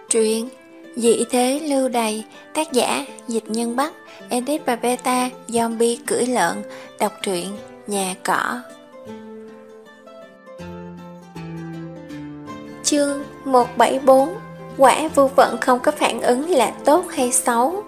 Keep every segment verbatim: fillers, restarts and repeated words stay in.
Truyện Dị thế lưu đày, tác giả Dịch Nhân Bắc, edit và beta Zombie cưỡi lợn. Đọc truyện Nhà Cỏ. Chương một trăm bảy mươi bốn. Quả vô vận không có phản ứng là tốt hay xấu?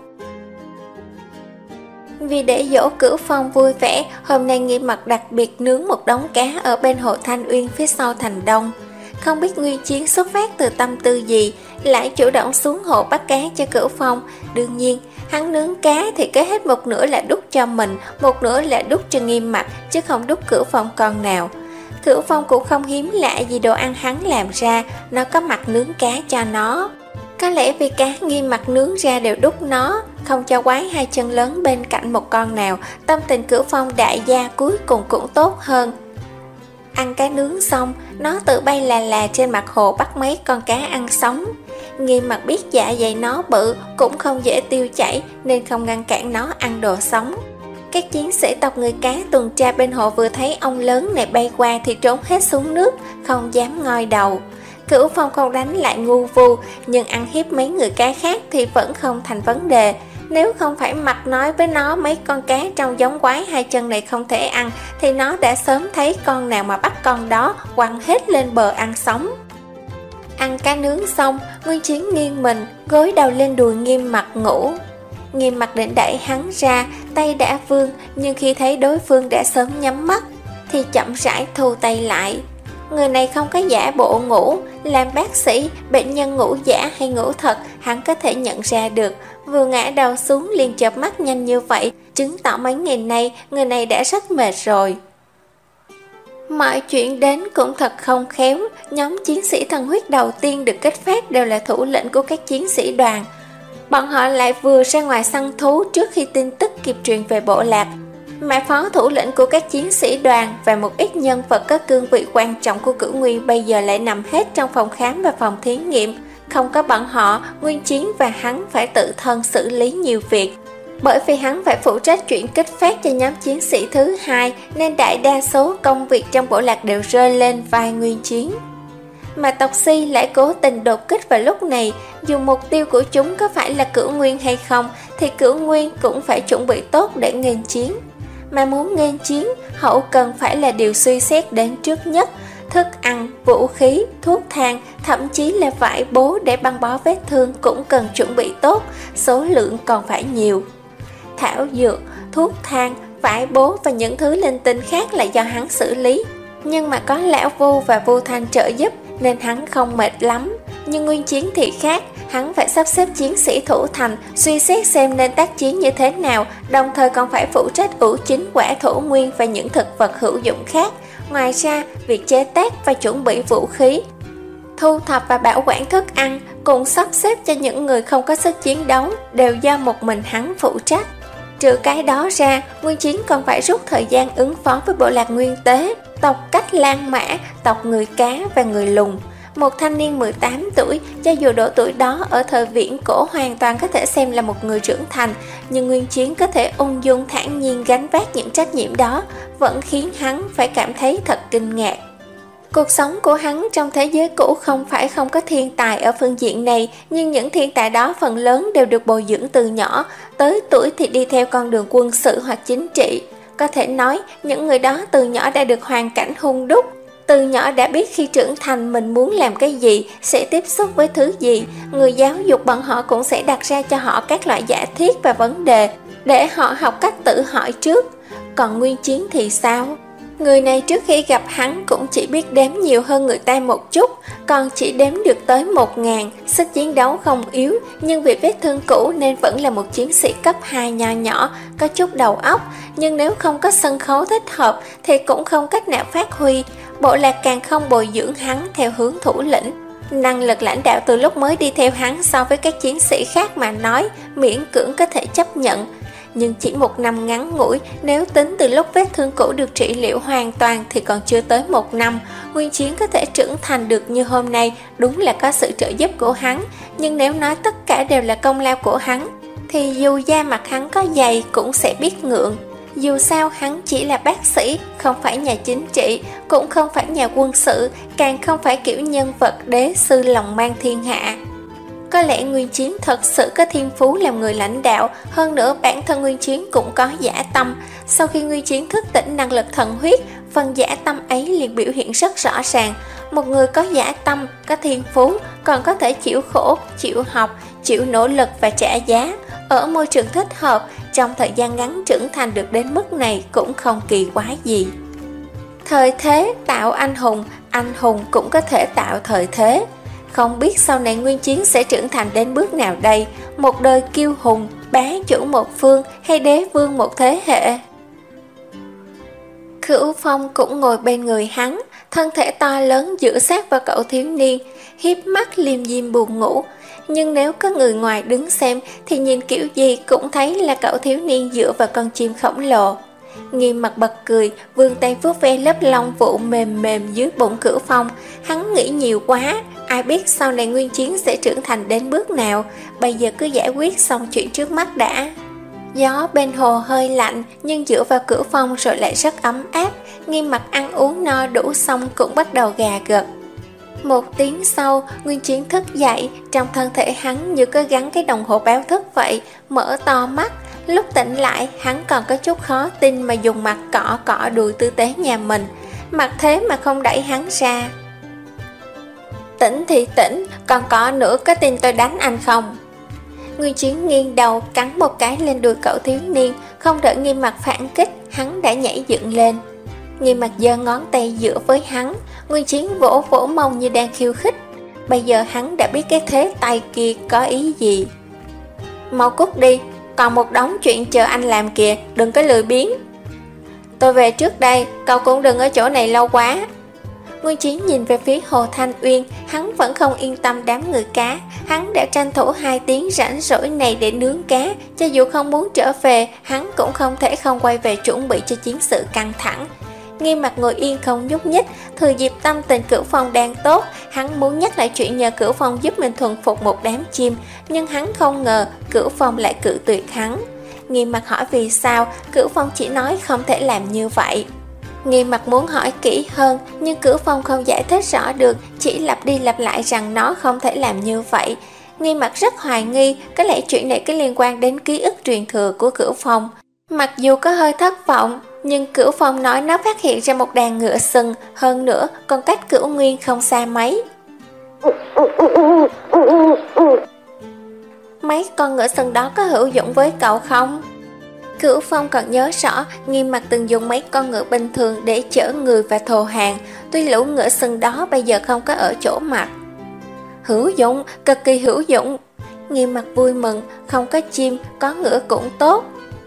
Vì để dỗ Cửu Phong vui vẻ, hôm nay Nghiêm Mặc đặc biệt nướng một đống cá ở bên hồ Thanh Uyên phía sau thành Đông. Không biết Nguyên Chiến xuất phát từ tâm tư gì, lại chủ động xuống hồ bắt cá cho Cửu Phong. Đương nhiên, hắn nướng cá thì kế hết một nửa là đút cho mình, một nửa là đút cho Nghiêm Mặc, chứ không đút Cửu Phong con nào. Cửu Phong cũng không hiếm lạ gì đồ ăn hắn làm ra, nó có mặt nướng cá cho nó. Có lẽ vì cá Nghiêm Mặc nướng ra đều đút nó, không cho quái hai chân lớn bên cạnh một con nào, tâm tình Cửu Phong đại gia cuối cùng cũng tốt hơn. Ăn cá nướng xong, nó tự bay là là trên mặt hồ bắt mấy con cá ăn sống. Nghiêm Mặc biết dạ dày nó bự cũng không dễ tiêu chảy nên không ngăn cản nó ăn đồ sống. Các chiến sĩ tộc người cá tuần tra bên hồ vừa thấy ông lớn này bay qua thì trốn hết xuống nước, không dám ngoi đầu. Cửu Phong không đánh lại ngu vu, nhưng ăn hiếp mấy người cá khác thì vẫn không thành vấn đề. Nếu không phải mặt nói với nó mấy con cá trong giống quái hai chân này không thể ăn, thì nó đã sớm thấy con nào mà bắt con đó, quăng hết lên bờ ăn sống. Ăn cá nướng xong, Nguyên Chiến nghiêng mình, gối đầu lên đùi Nghiêm Mặc ngủ. Nghiêm Mặc định đẩy hắn ra, tay đã vươn, nhưng khi thấy đối phương đã sớm nhắm mắt, thì chậm rãi thu tay lại. Người này không có giả bộ ngủ, làm bác sĩ, bệnh nhân ngủ giả hay ngủ thật, hắn có thể nhận ra được. Vừa ngã đầu xuống liền chợp mắt nhanh như vậy, chứng tỏ mấy ngày nay người này đã rất mệt rồi. Mọi chuyện đến cũng thật không khéo, nhóm chiến sĩ thần huyết đầu tiên được kết phát đều là thủ lĩnh của các chiến sĩ đoàn. Bọn họ lại vừa ra ngoài săn thú trước khi tin tức kịp truyền về bộ lạc. Mà phó thủ lĩnh của các chiến sĩ đoàn và một ít nhân vật có cương vị quan trọng của Cửu Nguyên bây giờ lại nằm hết trong phòng khám và phòng thí nghiệm. Không có bọn họ, Nguyên Chiến và hắn phải tự thân xử lý nhiều việc. Bởi vì hắn phải phụ trách chuyện kích phát cho nhóm chiến sĩ thứ hai, nên đại đa số công việc trong bộ lạc đều rơi lên vai Nguyên Chiến. Mà tộc Si lại cố tình đột kích vào lúc này, dù mục tiêu của chúng có phải là Cửu Nguyên hay không, thì Cửu Nguyên cũng phải chuẩn bị tốt để nghênh chiến. Mà muốn nghênh chiến, hậu cần phải là điều suy xét đến trước nhất. Thức ăn, vũ khí, thuốc thang, thậm chí là vải bố để băng bó vết thương cũng cần chuẩn bị tốt, số lượng còn phải nhiều. Thảo dược, thuốc thang, vải bố và những thứ linh tinh khác là do hắn xử lý. Nhưng mà có Lão Vu và Vu Thanh trợ giúp nên hắn không mệt lắm. Nhưng Nguyên Chiến thì khác, hắn phải sắp xếp chiến sĩ thủ thành, suy xét xem nên tác chiến như thế nào, đồng thời còn phải phụ trách ủ chính quả thổ nguyên và những thực vật hữu dụng khác. Ngoài ra, việc chế tác và chuẩn bị vũ khí, thu thập và bảo quản thức ăn, cùng sắp xếp cho những người không có sức chiến đấu đều do một mình hắn phụ trách. Trừ cái đó ra, Nguyên Chiến còn phải rút thời gian ứng phó với bộ lạc Nguyên Tế, tộc Cách Lan Mã, tộc người cá và người lùn. Một thanh niên mười tám tuổi, cho dù độ tuổi đó ở thời viễn cổ hoàn toàn có thể xem là một người trưởng thành, nhưng Nguyên Chiến có thể ung dung thản nhiên gánh vác những trách nhiệm đó, vẫn khiến hắn phải cảm thấy thật kinh ngạc. Cuộc sống của hắn trong thế giới cũ không phải không có thiên tài ở phương diện này, nhưng những thiên tài đó phần lớn đều được bồi dưỡng từ nhỏ, tới tuổi thì đi theo con đường quân sự hoặc chính trị. Có thể nói, những người đó từ nhỏ đã được hoàn cảnh hung đúc, từ nhỏ đã biết khi trưởng thành mình muốn làm cái gì, sẽ tiếp xúc với thứ gì. Người giáo dục bọn họ cũng sẽ đặt ra cho họ các loại giả thiết và vấn đề, để họ học cách tự hỏi trước. Còn Nguyên Chiến thì sao? Người này trước khi gặp hắn cũng chỉ biết đếm nhiều hơn người ta một chút, còn chỉ đếm được tới một ngàn, sức chiến đấu không yếu, nhưng vì vết thương cũ nên vẫn là một chiến sĩ cấp hai nho nhỏ, có chút đầu óc, nhưng nếu không có sân khấu thích hợp thì cũng không cách nào phát huy. Bộ lạc càng không bồi dưỡng hắn theo hướng thủ lĩnh. Năng lực lãnh đạo từ lúc mới đi theo hắn so với các chiến sĩ khác mà nói, miễn cưỡng có thể chấp nhận. Nhưng chỉ một năm ngắn ngủi, nếu tính từ lúc vết thương cũ được trị liệu hoàn toàn thì còn chưa tới một năm. Nguyên Chiến có thể trưởng thành được như hôm nay đúng là có sự trợ giúp của hắn, nhưng nếu nói tất cả đều là công lao của hắn, thì dù da mặt hắn có dày cũng sẽ biết ngượng. Dù sao hắn chỉ là bác sĩ, không phải nhà chính trị, cũng không phải nhà quân sự, càng không phải kiểu nhân vật đế sư lòng mang thiên hạ. Có lẽ Nguyên Chiến thật sự có thiên phú làm người lãnh đạo, hơn nữa bản thân Nguyên Chiến cũng có dã tâm. Sau khi Nguyên Chiến thức tỉnh năng lực thần huyết, phần dã tâm ấy liền biểu hiện rất rõ ràng. Một người có dã tâm, có thiên phú, còn có thể chịu khổ, chịu học, chịu nỗ lực và trả giá. Ở môi trường thích hợp, trong thời gian ngắn trưởng thành được đến mức này cũng không kỳ quái gì. Thời thế tạo anh hùng, anh hùng cũng có thể tạo thời thế. Không biết sau này Nguyên Chiến sẽ trưởng thành đến bước nào đây, một đời kiêu hùng, bá chủ một phương hay đế vương một thế hệ. Cửu Phong cũng ngồi bên người hắn, thân thể to lớn dựa sát vào cậu thiếu niên, hiếp mắt liêm diêm buồn ngủ. Nhưng nếu có người ngoài đứng xem thì nhìn kiểu gì cũng thấy là cậu thiếu niên dựa vào con chim khổng lồ. Nghiêm mặt bật cười, vươn tay vuốt ve lớp lông vũ mềm mềm dưới bụng Cửu Phong. Hắn nghĩ nhiều quá, ai biết sau này Nguyên Chiến sẽ trưởng thành đến bước nào. Bây giờ cứ giải quyết xong chuyện trước mắt đã. Gió bên hồ hơi lạnh, nhưng dựa vào Cửu Phong rồi lại rất ấm áp. Nghiêm mặt ăn uống no đủ xong cũng bắt đầu gà gật. Một tiếng sau, Nguyên Chiến thức dậy, trong thân thể hắn như có gắn cái đồng hồ báo thức vậy, mở to mắt. Lúc tỉnh lại, hắn còn có chút khó tin mà dùng mặt cọ cọ đùi tư tế nhà mình. Mặc thế mà không đẩy hắn ra. Tỉnh thì tỉnh, còn cọ nữa có tin tôi đánh anh không? Nguyên Chiến nghiêng đầu cắn một cái lên đùi cậu thiếu niên, không đợi Nghiêm Mặt phản kích, hắn đã nhảy dựng lên. Nghiêm Mặt giơ ngón tay giữa với hắn, Nguyên Chiến vỗ vỗ mông như đang khiêu khích. Bây giờ hắn đã biết cái thế tay kia có ý gì. Mau cút đi, còn một đống chuyện chờ anh làm kìa, đừng có lười biếng. Tôi về trước đây, cậu cũng đừng ở chỗ này lâu quá. Nguyên Chiến nhìn về phía Hồ Thanh Uyên, hắn vẫn không yên tâm đám người cá. Hắn đã tranh thủ hai tiếng rảnh rỗi này để nướng cá, cho dù không muốn trở về, hắn cũng không thể không quay về chuẩn bị cho chiến sự căng thẳng. Nghiêm Mặt ngồi yên không nhúc nhích, thừa dịp tâm tình Cửu Phong đang tốt, hắn muốn nhắc lại chuyện nhờ Cửu Phong giúp mình thuần phục một đám chim, nhưng hắn không ngờ Cửu Phong lại cự tuyệt hắn. Nghiêm Mặt hỏi vì sao, Cửu Phong chỉ nói không thể làm như vậy. Nghiêm Mặt muốn hỏi kỹ hơn, nhưng Cửu Phong không giải thích rõ được, chỉ lặp đi lặp lại rằng nó không thể làm như vậy. Nghiêm Mặt rất hoài nghi, có lẽ chuyện này có liên quan đến ký ức truyền thừa của Cửu Phong. Mặc dù có hơi thất vọng, nhưng Cửu Phong nói nó phát hiện ra một đàn ngựa sừng, hơn nữa còn cách Cửu Nguyên không xa mấy. Mấy con ngựa sừng đó có hữu dụng với cậu không? Cửu Phong còn nhớ rõ, Nghiêm Mặt từng dùng mấy con ngựa bình thường để chở người và thồ hàng, tuy lũ ngựa sừng đó bây giờ không có ở chỗ mặt. Hữu dụng, cực kỳ hữu dụng. Nghiêm Mặt vui mừng, không có chim, có ngựa cũng tốt.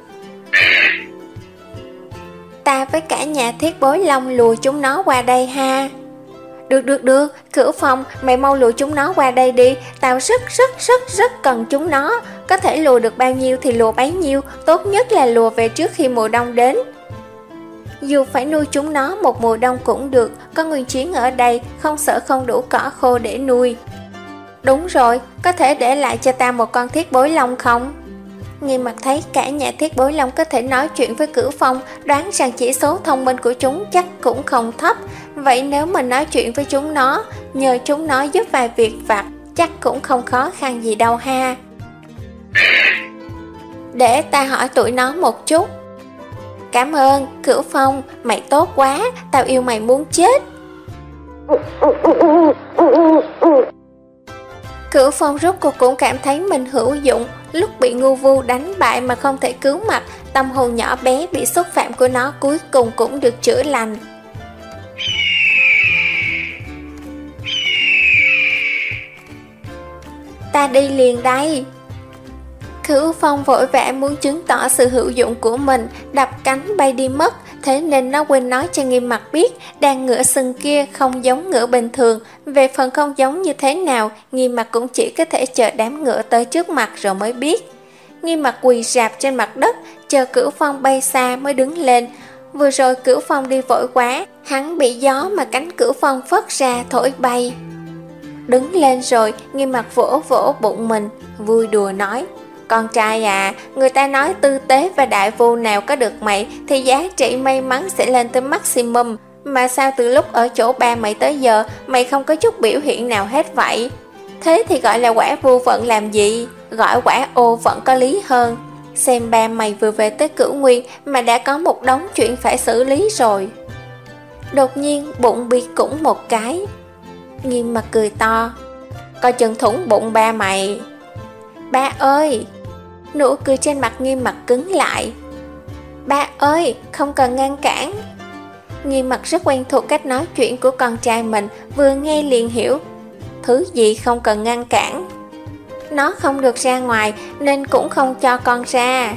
Ta với cả nhà Thiết Bối Long lùa chúng nó qua đây ha. Được được được, Cửu Phong, mày mau lùa chúng nó qua đây đi, tao rất rất rất rất cần chúng nó. Có thể lùa được bao nhiêu thì lùa bấy nhiêu, tốt nhất là lùa về trước khi mùa đông đến. Dù phải nuôi chúng nó một mùa đông cũng được, có Nguyên Chiến ở đây, không sợ không đủ cỏ khô để nuôi. Đúng rồi, có thể để lại cho ta một con Thiết Bối Long không? Nghiêm Mặt thấy cả nhà Thiết Bối Long có thể nói chuyện với Cửu Phong, đoán rằng chỉ số thông minh của chúng chắc cũng không thấp. Vậy nếu mình nói chuyện với chúng nó, nhờ chúng nó giúp vài việc vặt, chắc cũng không khó khăn gì đâu ha. Để ta hỏi tụi nó một chút. Cảm ơn, Cửu Phong, mày tốt quá, tao yêu mày muốn chết. Cửu Phong rốt cuộc cũng cảm thấy mình hữu dụng. Lúc bị ngu vu đánh bại mà không thể cứu mặt, tâm hồn nhỏ bé bị xúc phạm của nó cuối cùng cũng được chữa lành. Ta đi liền đây. Cửu Phong vội vã muốn chứng tỏ sự hữu dụng của mình, đập cánh bay đi mất. Thế nên nó quên nói cho Nghiêm Mặt biết đàn ngựa sừng kia không giống ngựa bình thường. Về phần không giống như thế nào, Nghiêm Mặt cũng chỉ có thể chờ đám ngựa tới trước mặt rồi mới biết. Nghiêm Mặt quỳ rạp trên mặt đất, chờ Cửu Phong bay xa mới đứng lên. Vừa rồi Cửu Phong đi vội quá, hắn bị gió mà cánh Cửu Phong phất ra thổi bay. Đứng lên rồi, Nghiêm Mặt vỗ vỗ bụng mình, vui đùa nói: Con trai à, người ta nói tư tế và đại vô nào có được mày thì giá trị may mắn sẽ lên tới maximum. Mà sao từ lúc ở chỗ ba mày tới giờ mày không có chút biểu hiện nào hết vậy? Thế thì gọi là quả vô vận làm gì? Gọi quả ô vận có lý hơn. Xem ba mày vừa về tới Cửu Nguyên mà đã có một đống chuyện phải xử lý rồi. Đột nhiên bụng bị củng một cái. Nghiêm mặt cười to. Coi chừng thủng bụng ba mày. Ba ơi! Nụ cười trên mặt Nghiêm mặt cứng lại. Ba ơi! Không cần ngăn cản. Nghiêm mặt rất quen thuộc cách nói chuyện của con trai mình, vừa nghe liền hiểu. Thứ gì không cần ngăn cản? Nó không được ra ngoài nên cũng không cho con ra.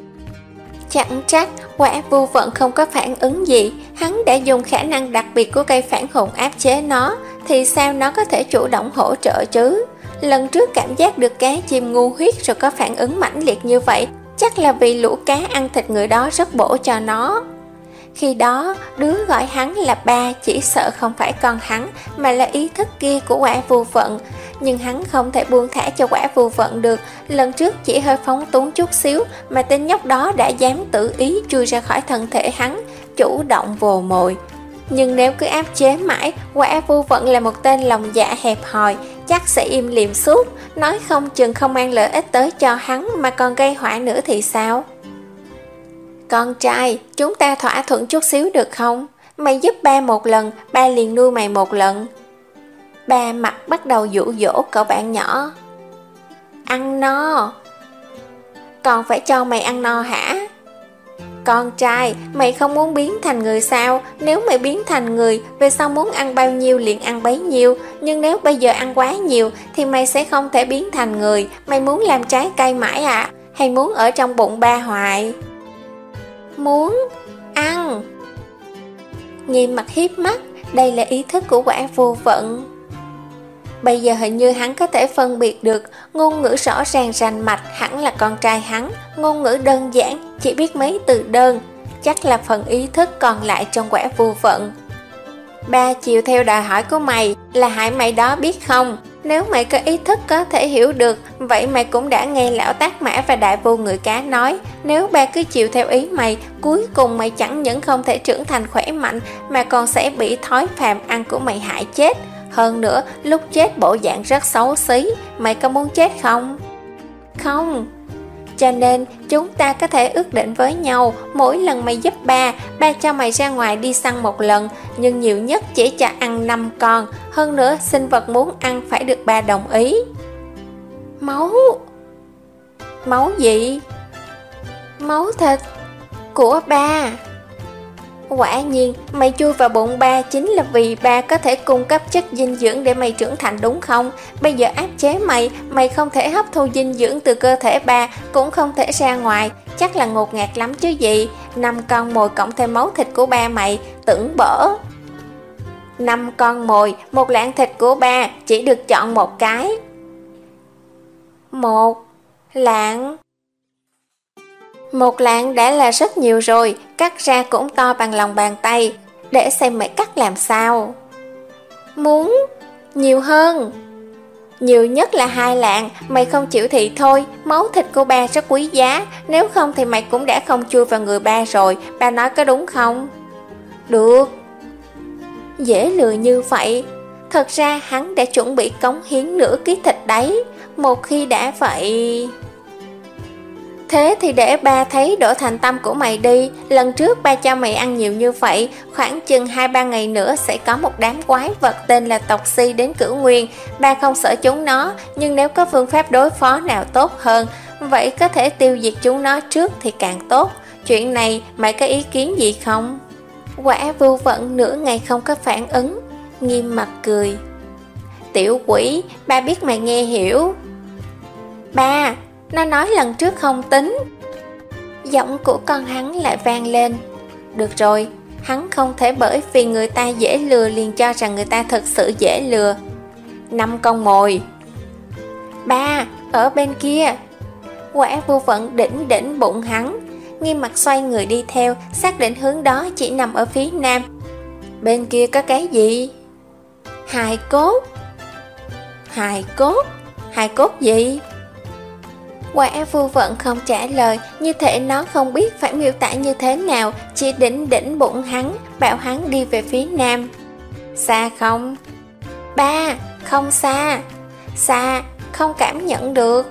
Chẳng trách quả vô vận không có phản ứng gì. Hắn đã dùng khả năng đặc biệt của cây phản hồn áp chế nó, thì sao nó có thể chủ động hỗ trợ chứ? Lần trước cảm giác được cá chim ngu huyết rồi có phản ứng mãnh liệt như vậy, chắc là vì lũ cá ăn thịt người đó rất bổ cho nó. Khi đó, đứa gọi hắn là ba chỉ sợ không phải con hắn, mà là ý thức kia của quả vô vận. Nhưng hắn không thể buông thả cho quả vô vận được. Lần trước chỉ hơi phóng túng chút xíu mà tên nhóc đó đã dám tự ý chui ra khỏi thân thể hắn, chủ động vồ mồi. Nhưng nếu cứ áp chế mãi, quả vô vận là một tên lòng dạ hẹp hòi, chắc sẽ im lìm suốt, nói không chừng không mang lợi ích tới cho hắn mà còn gây họa nữa thì sao? Con trai, chúng ta thỏa thuận chút xíu được không? Mày giúp ba một lần, ba liền nuôi mày một lần. Ba mặt bắt đầu dụ dỗ cậu bạn nhỏ. Ăn no. Còn phải cho mày ăn no hả? Con trai, mày không muốn biến thành người sao? Nếu mày biến thành người, về sau muốn ăn bao nhiêu liền ăn bấy nhiêu. Nhưng nếu bây giờ ăn quá nhiều thì mày sẽ không thể biến thành người. Mày muốn làm trái cây mãi à? Hay muốn ở trong bụng ba hoài? Muốn ăn. Nghiêm mặt hiếp mắt. Đây là ý thức của quả vô vận. Bây giờ hình như hắn có thể phân biệt được. Ngôn ngữ rõ ràng rành mạch hẳn là con trai hắn. Ngôn ngữ đơn giản, chỉ biết mấy từ đơn. Chắc là phần ý thức còn lại trong quả vô vận. Ba chiều theo đòi hỏi của mày là hại mày đó biết không? Nếu mày có ý thức có thể hiểu được, vậy mày cũng đã nghe lão Tác Mã và đại vô người cá nói. Nếu ba cứ chiều theo ý mày, cuối cùng mày chẳng những không thể trưởng thành khỏe mạnh, mà còn sẽ bị thói phàm ăn của mày hại chết. Hơn nữa, lúc chết bộ dạng rất xấu xí. Mày có muốn chết không? Không. Cho nên chúng ta có thể ước định với nhau. Mỗi lần mày giúp ba, ba cho mày ra ngoài đi săn một lần, nhưng nhiều nhất chỉ cho ăn năm con. Hơn nữa sinh vật muốn ăn phải được ba đồng ý. Máu. Máu gì? Máu thịt của ba. Quả nhiên, mày chui vào bụng ba chính là vì ba có thể cung cấp chất dinh dưỡng để mày trưởng thành đúng không? Bây giờ áp chế mày, mày không thể hấp thu dinh dưỡng từ cơ thể ba, cũng không thể ra ngoài, chắc là ngột ngạt lắm chứ gì. Năm con mồi cộng thêm máu thịt của ba mày, tưởng bở. Năm con mồi, một lạng thịt của ba, chỉ được chọn một cái. Một lạng. Một lạng đã là rất nhiều rồi, cắt ra cũng to bằng lòng bàn tay. Để xem mày cắt làm sao. Muốn nhiều hơn. Nhiều nhất là hai lạng. Mày không chịu thì thôi. Máu thịt của ba rất quý giá. Nếu không thì mày cũng đã không chui vào người ba rồi. Ba nói có đúng không? Được. Dễ lừa như vậy. Thật ra hắn đã chuẩn bị cống hiến nửa ký thịt đấy. Một khi đã vậy... Thế thì để ba thấy độ thành tâm của mày đi. Lần trước ba cho mày ăn nhiều như vậy, khoảng chừng hai ba ngày nữa sẽ có một đám quái vật tên là tộc Si đến Cửu Nguyên. Ba không sợ chúng nó, nhưng nếu có phương pháp đối phó nào tốt hơn, vậy có thể tiêu diệt chúng nó trước thì càng tốt. Chuyện này mày có ý kiến gì không? Quả Vô Vận nửa ngày không có phản ứng, nghiêm mặt cười. Tiểu quỷ, ba biết mày nghe hiểu. Ba, nó nói lần trước không tính. Giọng của con hắn lại vang lên. Được rồi, hắn không thể bởi vì người ta dễ lừa liền cho rằng người ta thật sự dễ lừa. Năm con mồi. Ba, ở bên kia. Quả Vô Vận đỉnh đỉnh bụng hắn. Nghiêm mặt xoay người đi theo, xác định hướng đó chỉ nằm ở phía nam. Bên kia có cái gì? Hài cốt. Hài cốt? Hài cốt gì? Quả Vô Vận không trả lời, như thể nó không biết phải miêu tả như thế nào, chỉ đỉnh đỉnh bụng hắn, bảo hắn đi về phía nam. Xa không? Ba, không xa. xa, không cảm nhận được.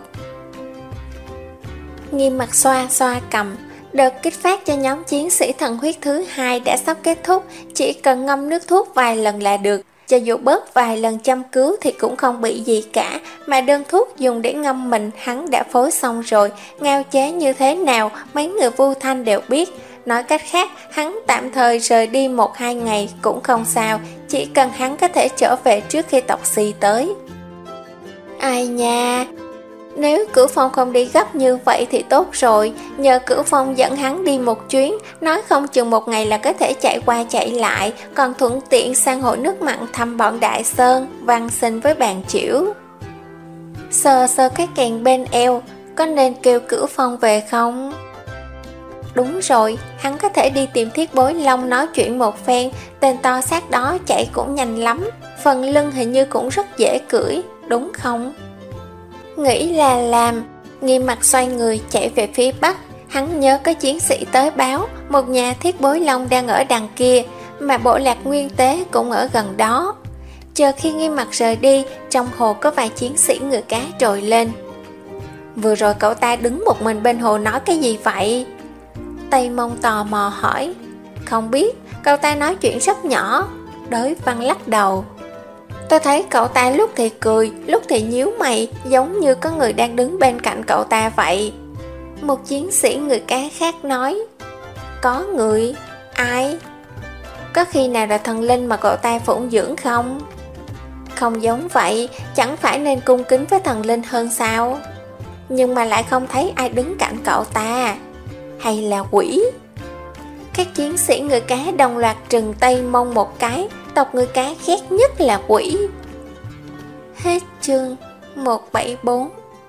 Nghiêm mặt xoa xoa cầm. Đợt kích phát cho nhóm chiến sĩ thần huyết thứ hai đã sắp kết thúc, chỉ cần ngâm nước thuốc vài lần là được. Cho dù bớt vài lần châm cứu thì cũng không bị gì cả, mà đơn thuốc dùng để ngâm mình hắn đã phối xong rồi, ngao chế như thế nào mấy người Vu Thanh đều biết. Nói cách khác, hắn tạm thời rời đi một hai ngày cũng không sao, chỉ cần hắn có thể trở về trước khi Tộc Si tới. Ai nha, nếu Cửu Phong không đi gấp như vậy thì tốt rồi, nhờ Cửu Phong dẫn hắn đi một chuyến, nói không chừng một ngày là có thể chạy qua chạy lại, còn thuận tiện sang hồ nước mặn thăm bọn Đại Sơn, văn sinh với bàn chĩu. Sờ sờ cái kèn bên eo, có nên kêu Cửu Phong về không? Đúng rồi, hắn có thể đi tìm Thiết Bối Long nói chuyện một phen, tên to xác đó chạy cũng nhanh lắm, phần lưng hình như cũng rất dễ cưỡi, đúng không? Nghĩ là làm, Nghiêm mặt xoay người chạy về phía bắc. Hắn nhớ có chiến sĩ tới báo một nhà Thiết Bối Long đang ở đằng kia, mà bộ lạc Nguyên Tế cũng ở gần đó. Chờ khi Nghiêm mặt rời đi, trong hồ có vài chiến sĩ người cá trồi lên. Vừa rồi cậu ta đứng một mình bên hồ nói cái gì vậy? Tây Mông tò mò hỏi. Không biết, cậu ta nói chuyện rất nhỏ. Đới Văn lắc đầu. Tôi thấy cậu ta lúc thì cười, lúc thì nhíu mày, giống như có người đang đứng bên cạnh cậu ta vậy. Một chiến sĩ người cá khác nói. Có người? Ai? Có khi nào là thần linh mà cậu ta phụng dưỡng không? Không giống vậy, chẳng phải nên cung kính với thần linh hơn sao? Nhưng mà lại không thấy ai đứng cạnh cậu ta. Hay là quỷ? Các chiến sĩ người cá đồng loạt trừng Tây Mông một cái. Tộc người cá ghét nhất là quỷ. Hết chương một bảy bốn.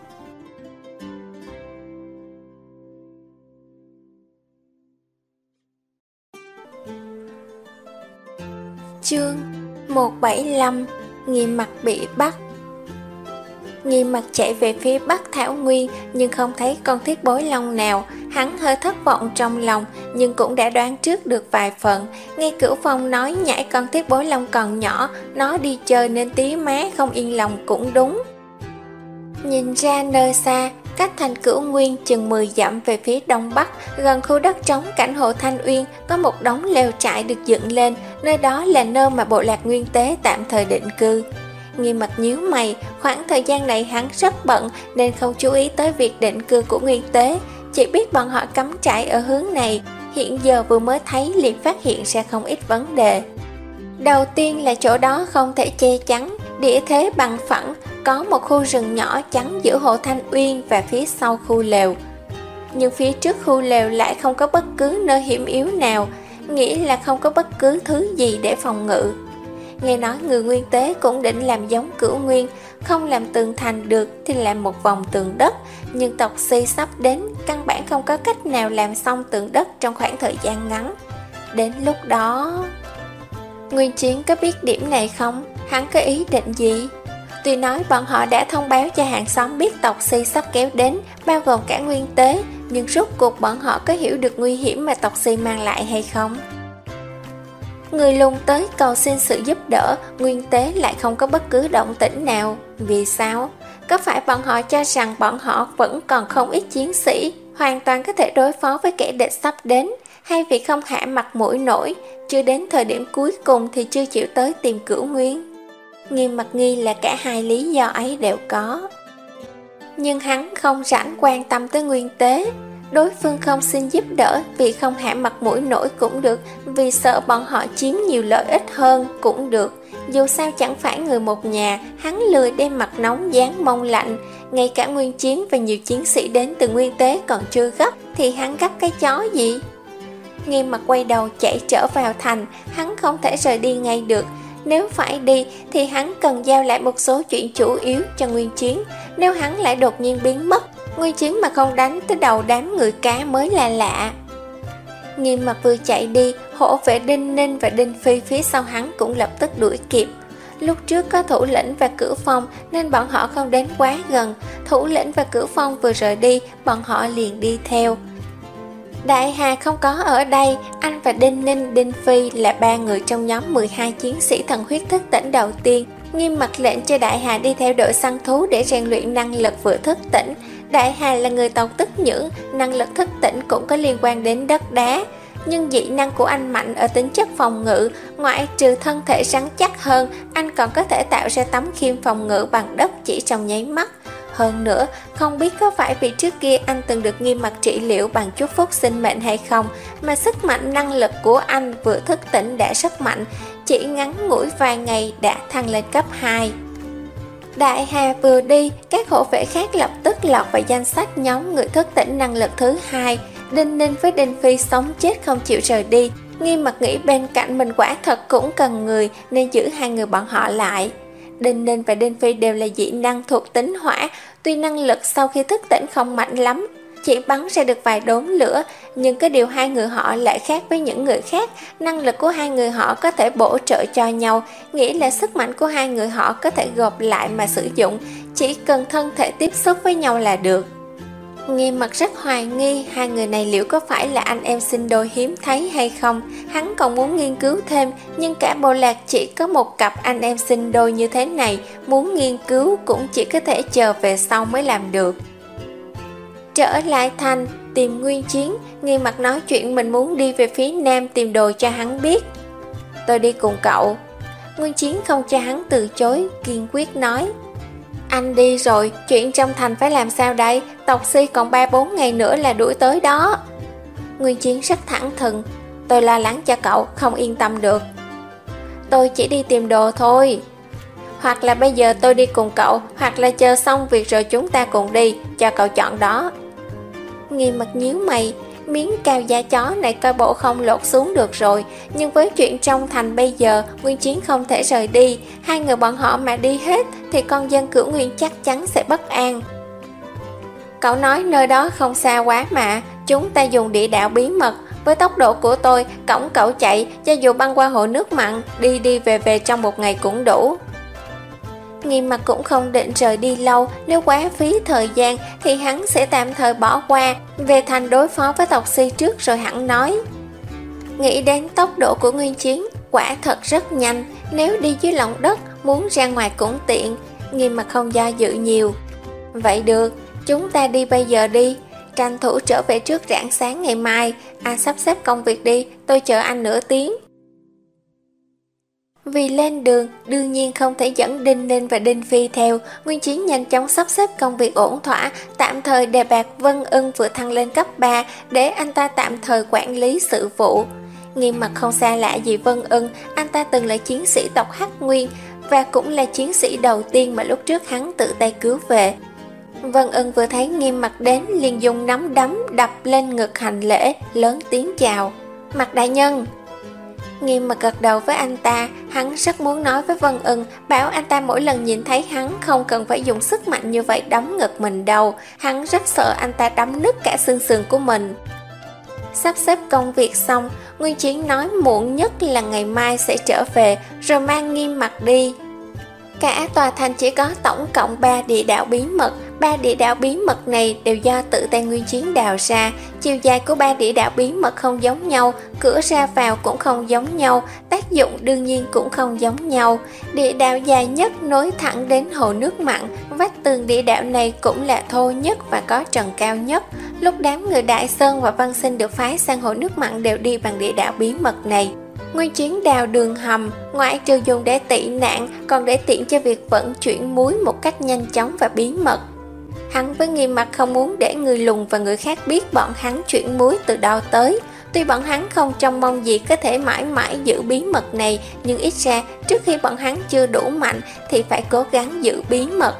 Chương một bảy lăm. Nghiêm mặt bị bắt. Nghiêm mặt chạy về phía bắc thảo nguyên, nhưng không thấy con Thiết Bối Long nào. Hắn hơi thất vọng trong lòng, nhưng cũng đã đoán trước được vài phần. Nghe Cửu Phong nói nhảy con Thiết Bối Long còn nhỏ, nó đi chơi nên tí má không yên lòng cũng đúng. Nhìn ra nơi xa, cách thành Cửu Nguyên chừng mười dặm về phía đông bắc, gần khu đất trống cạnh hồ Thanh Uyên, có một đống lều trại được dựng lên. Nơi đó là nơi mà bộ lạc Nguyên Tế tạm thời định cư. Nghiêm mặt nhíu mày, khoảng thời gian này hắn rất bận nên không chú ý tới việc định cư của Nguyên Tế, chỉ biết bọn họ cắm trại ở hướng này. Hiện giờ vừa mới thấy liền phát hiện ra không ít vấn đề. Đầu tiên là chỗ đó không thể che chắn, địa thế bằng phẳng, có một khu rừng nhỏ chắn giữa hồ Thanh Uyên và phía sau khu lều. Nhưng phía trước khu lều lại không có bất cứ nơi hiểm yếu nào, nghĩa là không có bất cứ thứ gì để phòng ngự. Nghe nói người Nguyên Tế cũng định làm giống Cửu Nguyên, không làm tường thành được thì làm một vòng tường đất, nhưng Tộc Si sắp đến, căn bản không có cách nào làm xong tường đất trong khoảng thời gian ngắn. Đến lúc đó... Nguyên Chiến có biết điểm này không? Hắn có ý định gì? Tuy nói bọn họ đã thông báo cho hàng xóm biết Tộc Si sắp kéo đến, bao gồm cả Nguyên Tế, nhưng rốt cuộc bọn họ có hiểu được nguy hiểm mà Tộc Si mang lại hay không? Người lùng tới cầu xin sự giúp đỡ, Nguyên Tế lại không có bất cứ động tĩnh nào. Vì sao? Có phải bọn họ cho rằng bọn họ vẫn còn không ít chiến sĩ, hoàn toàn có thể đối phó với kẻ địch sắp đến, hay vì không hạ mặt mũi nổi, chưa đến thời điểm cuối cùng thì chưa chịu tới tìm Cửu Nguyên? Nghiêm mặt nghi là cả hai lý do ấy đều có. Nhưng hắn không rảnh quan tâm tới Nguyên Tế. Đối phương không xin giúp đỡ vì không hạ mặt mũi nổi cũng được, vì sợ bọn họ chiếm nhiều lợi ích hơn cũng được. Dù sao chẳng phải người một nhà, hắn lười đem mặt nóng dán mông lạnh. Ngay cả Nguyên Chiến và nhiều chiến sĩ đến từ Nguyên Tế còn chưa gấp, thì hắn gấp cái chó gì? Nghiêm mặt quay đầu chạy trở vào thành, hắn không thể rời đi ngay được. Nếu phải đi thì hắn cần giao lại một số chuyện chủ yếu cho Nguyên Chiến. Nếu hắn lại đột nhiên biến mất, Nguyên Chiến mà không đánh tới đầu đám người cá mới là lạ. Nghiêm mặt vừa chạy đi, hổ vệ Đinh Ninh và Đinh Phi phía sau hắn cũng lập tức đuổi kịp. Lúc trước có Thủ lĩnh và Cửu Phong nên bọn họ không đến quá gần. Thủ lĩnh và Cửu Phong vừa rời đi, bọn họ liền đi theo. Đại Hà không có ở đây, anh và Đinh Ninh, Đinh Phi là ba người trong nhóm mười hai chiến sĩ thần huyết thức tỉnh đầu tiên. Nghiêm mặt lệnh cho Đại Hà đi theo đội săn thú để rèn luyện năng lực vừa thức tỉnh. Đại Hà là người tộc Tức Nhưỡng, năng lực thức tỉnh cũng có liên quan đến đất đá. Nhưng dị năng của anh mạnh ở tính chất phòng ngự, ngoại trừ thân thể rắn chắc hơn, anh còn có thể tạo ra tấm khiên phòng ngự bằng đất chỉ trong nháy mắt. Hơn nữa, không biết có phải vì trước kia anh từng được Nghiêm mặt trị liệu bằng chúc phúc sinh mệnh hay không, mà sức mạnh năng lực của anh vừa thức tỉnh đã rất mạnh, chỉ ngắn ngủi vài ngày đã thăng lên cấp hai. Đại Hà vừa đi, các hộ vệ khác lập tức lọt vào danh sách nhóm người thức tỉnh năng lực thứ hai. Đinh Ninh với Đinh Phi sống chết không chịu rời đi. Nghiêm mặt nghĩ bên cạnh mình quả thật cũng cần người nên giữ hai người bọn họ lại. Đinh Ninh và Đinh Phi đều là dị năng thuộc tính hỏa, tuy năng lực sau khi thức tỉnh không mạnh lắm, chỉ bắn ra được vài đốm lửa, nhưng cái điều hai người họ lại khác với những người khác, năng lực của hai người họ có thể bổ trợ cho nhau, nghĩa là sức mạnh của hai người họ có thể gộp lại mà sử dụng, chỉ cần thân thể tiếp xúc với nhau là được. Nghiêm mặt rất hoài nghi hai người này liệu có phải là anh em sinh đôi hiếm thấy hay không. Hắn còn muốn nghiên cứu thêm, nhưng cả bộ lạc chỉ có một cặp anh em sinh đôi như thế này, muốn nghiên cứu cũng chỉ có thể chờ về sau mới làm được. Trở lại thành, tìm Nguyên Chiến, Nghiêm mặt nói chuyện mình muốn đi về phía nam tìm đồ cho hắn biết. Tôi đi cùng cậu. Nguyên Chiến không cho hắn từ chối, kiên quyết nói. Anh đi rồi, chuyện trong thành phải làm sao đây? Tộc Si còn ba bốn ngày nữa là đuổi tới đó. Nguyên Chiến rất thẳng thừng. Tôi lo lắng cho cậu, không yên tâm được. Tôi chỉ đi tìm đồ thôi. Hoặc là bây giờ tôi đi cùng cậu, hoặc là chờ xong việc rồi chúng ta cùng đi, cho cậu chọn đó. Nghiêm mặt nhíu mày, miếng cao da chó này coi bộ không lột xuống được rồi, nhưng với chuyện trong thành bây giờ, Nguyên Chiến không thể rời đi, hai người bọn họ mà đi hết thì con dân Cửu Nguyên chắc chắn sẽ bất an. Cậu nói nơi đó không xa quá mà, chúng ta dùng địa đạo bí mật, với tốc độ của tôi, cõng cậu chạy, cho dù băng qua hồ nước mặn, đi đi về về trong một ngày cũng đủ. Nghiêm mặt cũng không định rời đi lâu, nếu quá phí thời gian thì hắn sẽ tạm thời bỏ qua, về thành đối phó với tộc Si trước rồi hẳn nói. Nghĩ đến tốc độ của Nguyên Chiến, quả thật rất nhanh, nếu đi dưới lòng đất, muốn ra ngoài cũng tiện. Nghiêm mặt không do dự nhiều. Vậy được, chúng ta đi bây giờ đi, tranh thủ trở về trước rạng sáng ngày mai, anh sắp xếp công việc đi, tôi chờ anh nửa tiếng. Vì lên đường, đương nhiên không thể dẫn Đinh Ninh và Đinh Phi theo, Nguyên Chiến nhanh chóng sắp xếp công việc ổn thỏa, tạm thời đề bạt Vân Ưng vừa thăng lên cấp ba, để anh ta tạm thời quản lý sự vụ. Nghiêm mặt không xa lạ gì Vân Ưng, anh ta từng là chiến sĩ tộc Hắc Nguyên, và cũng là chiến sĩ đầu tiên mà lúc trước hắn tự tay cứu về. Vân Ưng vừa thấy Nghiêm mặt đến liền dùng nắm đấm đập lên ngực hành lễ, lớn tiếng chào. Mặt đại nhân. Nghiêm mặt gật đầu với anh ta, hắn rất muốn nói với Vân Ưng, bảo anh ta mỗi lần nhìn thấy hắn không cần phải dùng sức mạnh như vậy đấm ngực mình đâu, hắn rất sợ anh ta đấm nứt cả xương sườn của mình. Sắp xếp công việc xong, Nguyên Chiến nói muộn nhất là ngày mai sẽ trở về, rồi mang Nghiêm mặt đi. Cả tòa thành chỉ có tổng cộng ba địa đạo bí mật, ba địa đạo bí mật này đều do tự tay Nguyên Chiến đào ra, chiều dài của ba địa đạo bí mật không giống nhau, cửa ra vào cũng không giống nhau, tác dụng đương nhiên cũng không giống nhau. Địa đạo dài nhất nối thẳng đến hồ nước mặn, vách tường địa đạo này cũng là thô nhất và có trần cao nhất. Lúc đám người Đại Sơn và Văn Sinh được phái sang hồ nước mặn đều đi bằng địa đạo bí mật này. Nguyên Chiến đào đường hầm, ngoại trừ dùng để tị nạn, còn để tiện cho việc vận chuyển muối một cách nhanh chóng và bí mật. Hắn với Nghiêm mặt không muốn để người lùn và người khác biết bọn hắn chuyển muối từ đâu tới. Tuy bọn hắn không trông mong gì có thể mãi mãi giữ bí mật này, nhưng ít ra trước khi bọn hắn chưa đủ mạnh thì phải cố gắng giữ bí mật.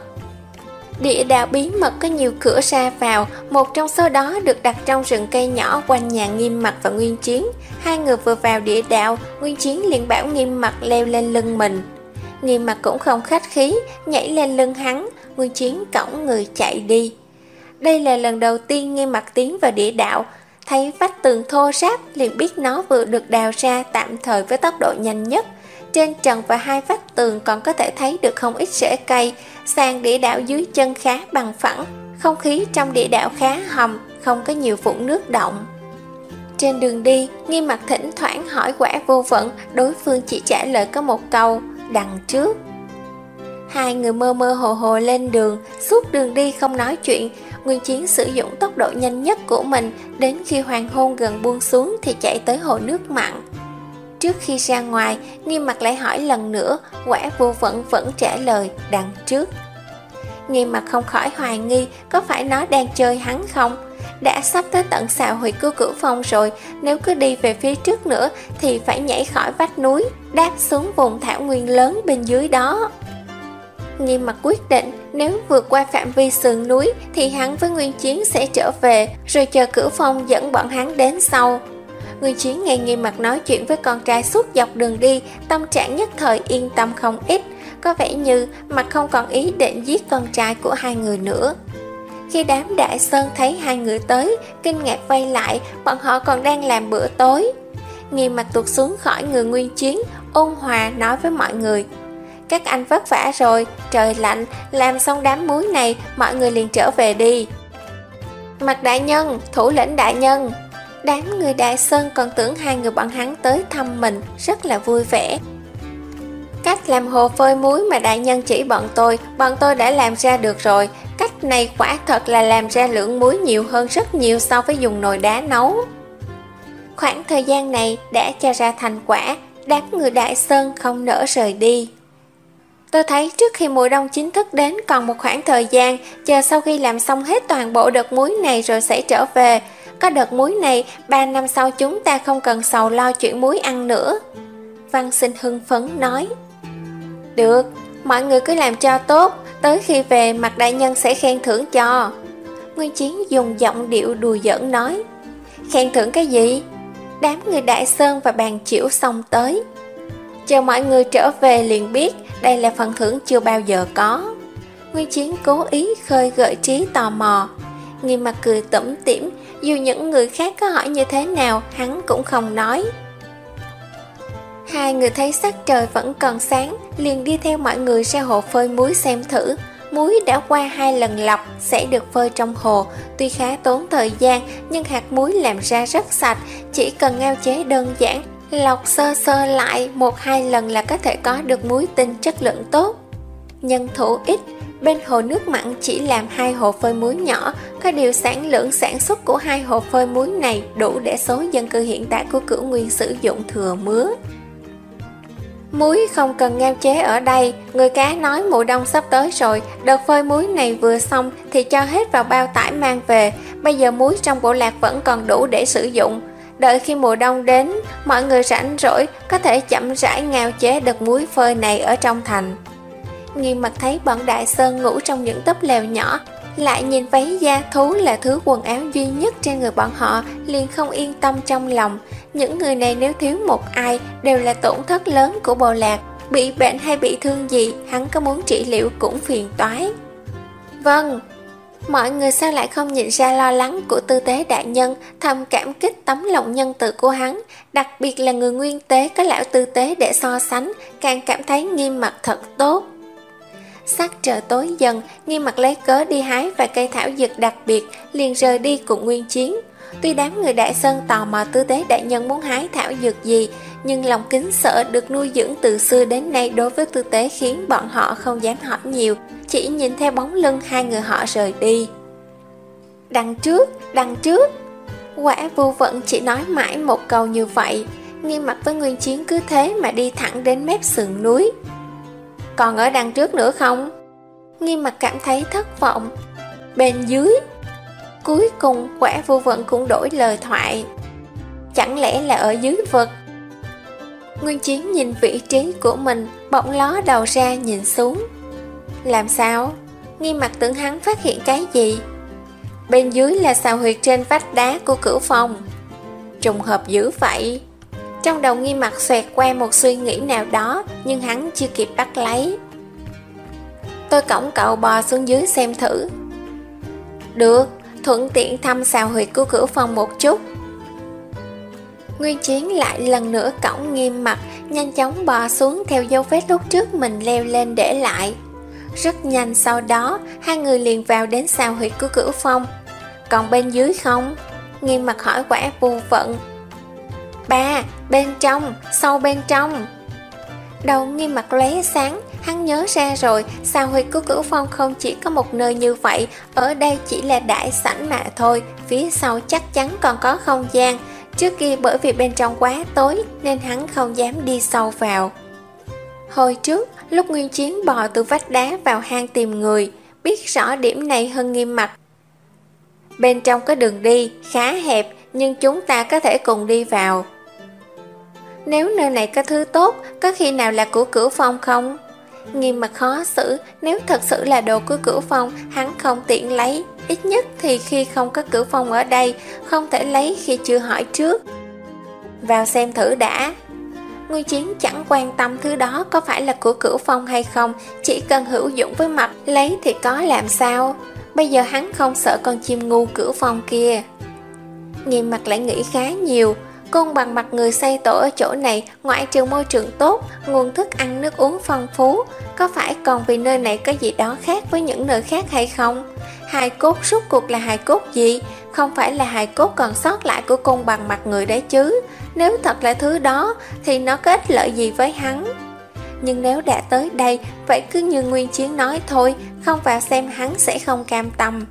Địa đạo bí mật có nhiều cửa ra vào, một trong số đó được đặt trong rừng cây nhỏ quanh nhà Nghiêm mặt và Nguyên Chiến. Hai người vừa vào địa đạo, Nguyên Chiến liền bảo Nghiêm mặt leo lên lưng mình. Nghiêm mặt cũng không khách khí, nhảy lên lưng hắn, Nguyên Chiến cõng người chạy đi. Đây là lần đầu tiên Nghiêm mặt tiến vào địa đạo, thấy vách tường thô ráp liền biết nó vừa được đào ra tạm thời với tốc độ nhanh nhất. Trên trần và hai vách tường còn có thể thấy được không ít rễ cây, sàn địa đạo dưới chân khá bằng phẳng, không khí trong địa đạo khá hầm, không có nhiều vũng nước động. Trên đường đi, Nghiêm mặt thỉnh thoảng hỏi Quả Vô Vận, đối phương chỉ trả lời có một câu, đằng trước. Hai người mơ mơ hồ hồ lên đường, suốt đường đi không nói chuyện. Nguyên Chiến sử dụng tốc độ nhanh nhất của mình, đến khi hoàng hôn gần buông xuống thì chạy tới hồ nước mặn. Trước khi ra ngoài, Nghiêm Mặc lại hỏi lần nữa, Quả Vô Vận vẫn trả lời đằng trước. Nghiêm Mặc không khỏi hoài nghi có phải nó đang chơi hắn không. Đã sắp tới tận Sào Huyệt của Cửu Phong rồi, nếu cứ đi về phía trước nữa thì phải nhảy khỏi vách núi, đáp xuống vùng thảo nguyên lớn bên dưới đó. Nghiêm Mặc quyết định nếu vượt qua phạm vi sườn núi thì hắn với Nguyên Chiến sẽ trở về, rồi chờ Cửu Phong dẫn bọn hắn đến sau. Nguyên Chiến nghe Nghiêm Mặc nói chuyện với con trai suốt dọc đường đi, tâm trạng nhất thời yên tâm không ít, có vẻ như Mặc không còn ý định giết con trai của hai người nữa. Khi đám Đại Sơn thấy hai người tới, kinh ngạc vây lại, bọn họ còn đang làm bữa tối. Nghiêm Mặc tuột xuống khỏi người Nguyên Chiến, ôn hòa nói với mọi người: các anh vất vả rồi, trời lạnh, làm xong đám muối này, mọi người liền trở về đi. Mặc đại nhân, thủ lĩnh đại nhân. Đám người Đại Sơn còn tưởng hai người bọn hắn tới thăm mình, rất là vui vẻ. Cách làm hồ phơi muối mà đại nhân chỉ bọn tôi, bọn tôi đã làm ra được rồi. Cách này quả thật là làm ra lượng muối nhiều hơn rất nhiều so với dùng nồi đá nấu. Khoảng thời gian này đã cho ra thành quả, đám người Đại Sơn không nỡ rời đi. Tôi thấy trước khi mùa đông chính thức đến còn một khoảng thời gian, chờ sau khi làm xong hết toàn bộ đợt muối này rồi sẽ trở về. Có đợt muối này, ba năm sau chúng ta không cần sầu lo chuyện muối ăn nữa. Văn Sinh hưng phấn nói. Được, mọi người cứ làm cho tốt, tới khi về Mạc đại nhân sẽ khen thưởng cho. Nguyên Chiến dùng giọng điệu đùa giỡn nói. Khen thưởng cái gì? Đám người Đại Sơn và Bàn Chiểu xông tới. Chờ mọi người trở về liền biết, đây là phần thưởng chưa bao giờ có. Nguyên Chiến cố ý khơi gợi trí tò mò. Nghiêm Mặc cười tủm tỉm, dù những người khác có hỏi như thế nào, hắn cũng không nói. Hai người thấy sắc trời vẫn còn sáng, liền đi theo mọi người ra hồ phơi muối xem thử. Muối đã qua hai lần lọc, sẽ được phơi trong hồ. Tuy khá tốn thời gian, nhưng hạt muối làm ra rất sạch, chỉ cần ngao chế đơn giản, lọc sơ sơ lại một hai lần là có thể có được muối tinh chất lượng tốt. Nhân thủ ít, bên hồ nước mặn chỉ làm hai hồ phơi muối nhỏ, có điều sản lượng sản xuất của hai hồ phơi muối này đủ để số dân cư hiện tại của Cửu Nguyên sử dụng thừa mứa. Muối không cần ngao chế ở đây, người cá nói mùa đông sắp tới rồi, đợt phơi muối này vừa xong thì cho hết vào bao tải mang về, bây giờ muối trong bộ lạc vẫn còn đủ để sử dụng. Đợi khi mùa đông đến, mọi người rảnh rỗi có thể chậm rãi ngao chế đợt muối phơi này ở trong thành. Nghiêm Mặc thấy bọn Đại Sơn ngủ trong những túp lều nhỏ, lại nhìn váy da thú là thứ quần áo duy nhất trên người bọn họ, liền không yên tâm trong lòng. Những người này nếu thiếu một ai đều là tổn thất lớn của bộ lạc, bị bệnh hay bị thương gì, hắn có muốn trị liệu cũng phiền toái. Vâng. Mọi người sao lại không nhìn ra lo lắng của Tư Tế đại nhân, thầm cảm kích tấm lòng nhân từ của hắn, đặc biệt là người Nguyên Tế có lão Tư Tế để so sánh, càng cảm thấy Nghiêm Mặc thật tốt. Sắc trời tối dần, Nghiêm Mặc lấy cớ đi hái vài cây thảo dược đặc biệt, liền rời đi cùng Nguyên Chiến. Tuy đám người Đại Sơn tò mò Tư Tế đại nhân muốn hái thảo dược gì, nhưng lòng kính sợ được nuôi dưỡng từ xưa đến nay đối với Tư Tế khiến bọn họ không dám hỏi nhiều, chỉ nhìn theo bóng lưng hai người họ rời đi. Đằng trước, đằng trước. Quả Vô Vận chỉ nói mãi một câu như vậy. Nghiêm Mặc với Nguyên Chiến cứ thế mà đi thẳng đến mép sườn núi. Còn ở đằng trước nữa không? Nghiêm Mặc cảm thấy thất vọng. Bên dưới. Cuối cùng Quả Vô Vận cũng đổi lời thoại. Chẳng lẽ là ở dưới vực? Nguyên Chiến nhìn vị trí của mình, bỗng ló đầu ra nhìn xuống. Làm sao? Nghiêm Mặc tưởng hắn phát hiện cái gì? Bên dưới là sào huyệt trên vách đá của Cửu Phong. Trùng hợp dữ vậy. Trong đầu Nghiêm Mặc xoẹt qua một suy nghĩ nào đó, nhưng hắn chưa kịp bắt lấy. Tôi cõng cậu bò xuống dưới xem thử. Được, thuận tiện thăm sào huyệt của Cửu Phong một chút. Nguyên Chiến lại lần nữa cõng Nghiêm Mặc, nhanh chóng bò xuống theo dấu vết lúc trước mình leo lên để lại. Rất nhanh sau đó, hai người liền vào đến sào huyệt của Cửu Phong. Còn bên dưới không? Nghiêm Mặc hỏi Quả Vô Vận. Ba, bên trong, sâu bên trong. Đầu Nghiêm Mặc lóe sáng, Hắn nhớ ra rồi, sao huyệt của Cửu Phong không chỉ có một nơi như vậy, ở đây chỉ là đại sảnh mà thôi, phía sau chắc chắn còn có không gian. Trước kia bởi vì bên trong quá tối nên hắn không dám đi sâu vào. Hồi trước, lúc Nguyên Chiến bò từ vách đá vào hang tìm người, biết rõ điểm này hơn Nghiêm Mặc. Bên trong có đường đi, khá hẹp, nhưng chúng ta có thể cùng đi vào. Nếu nơi này có thứ tốt, có khi nào là của Cửu Phong không? Nghiêm Mặc khó xử, nếu thật sự là đồ của Cửu Phong, hắn không tiện lấy, ít nhất thì khi không có Cửu Phong ở đây, không thể lấy khi chưa hỏi trước. Vào xem thử đã. Nguyên Chiến chẳng quan tâm thứ đó có phải là của Cửu Phong hay không, chỉ cần hữu dụng với mặt, lấy thì có làm sao. Bây giờ hắn không sợ con chim ngu Cửu Phong kia. Nghiêm Mặc lại nghĩ khá nhiều. Côn bằng mặt người xây tổ ở chỗ này, ngoại trừ môi trường tốt, nguồn thức ăn nước uống phong phú, có phải còn vì nơi này có gì đó khác với những nơi khác hay không? Hài cốt rốt cuộc là hài cốt gì? Không phải là hài cốt còn sót lại của côn bằng mặt người đấy chứ. Nếu thật là thứ đó thì nó có ích lợi gì với hắn? Nhưng nếu đã tới đây, vậy cứ như Nguyên Chiến nói thôi, không vào xem hắn sẽ không cam tâm.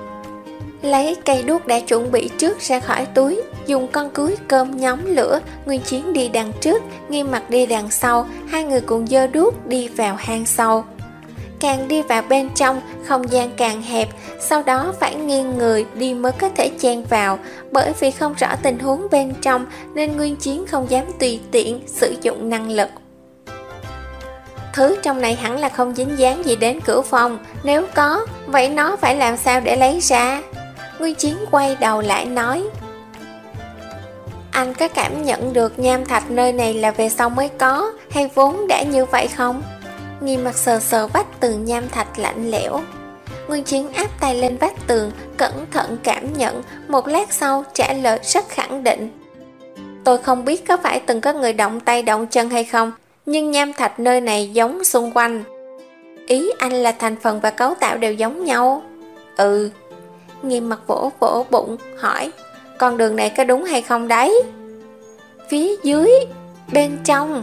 Lấy cây đuốc đã chuẩn bị trước ra khỏi túi, dùng con cúi cơm nhóm lửa. Nguyên Chiến đi đằng trước, Nghiêm Mặc đi đằng sau, hai người cùng giơ đuốc đi vào hang sâu. Càng đi vào bên trong, không gian càng hẹp, sau đó phải nghiêng người đi mới có thể chen vào. Bởi vì không rõ tình huống bên trong nên Nguyên Chiến không dám tùy tiện sử dụng năng lực. Thứ trong này hẳn là không dính dáng gì đến Cửu Phong, nếu có, vậy nó phải làm sao để lấy ra? Nguyên Chiến quay đầu lại nói: Anh có cảm nhận được nham thạch nơi này là về sau mới có, hay vốn đã như vậy không? Nghiêm Mặc sờ sờ vách tường nham thạch lạnh lẽo. Nguyên Chiến áp tay lên vách tường, cẩn thận cảm nhận, một lát sau trả lời rất khẳng định: Tôi không biết có phải từng có người động tay động chân hay không, nhưng nham thạch nơi này giống xung quanh. Ý anh là thành phần và cấu tạo đều giống nhau? Ừ. Nghiêm Mặc vỗ vỗ bụng, hỏi: Con đường này có đúng hay không đấy? Phía dưới, bên trong.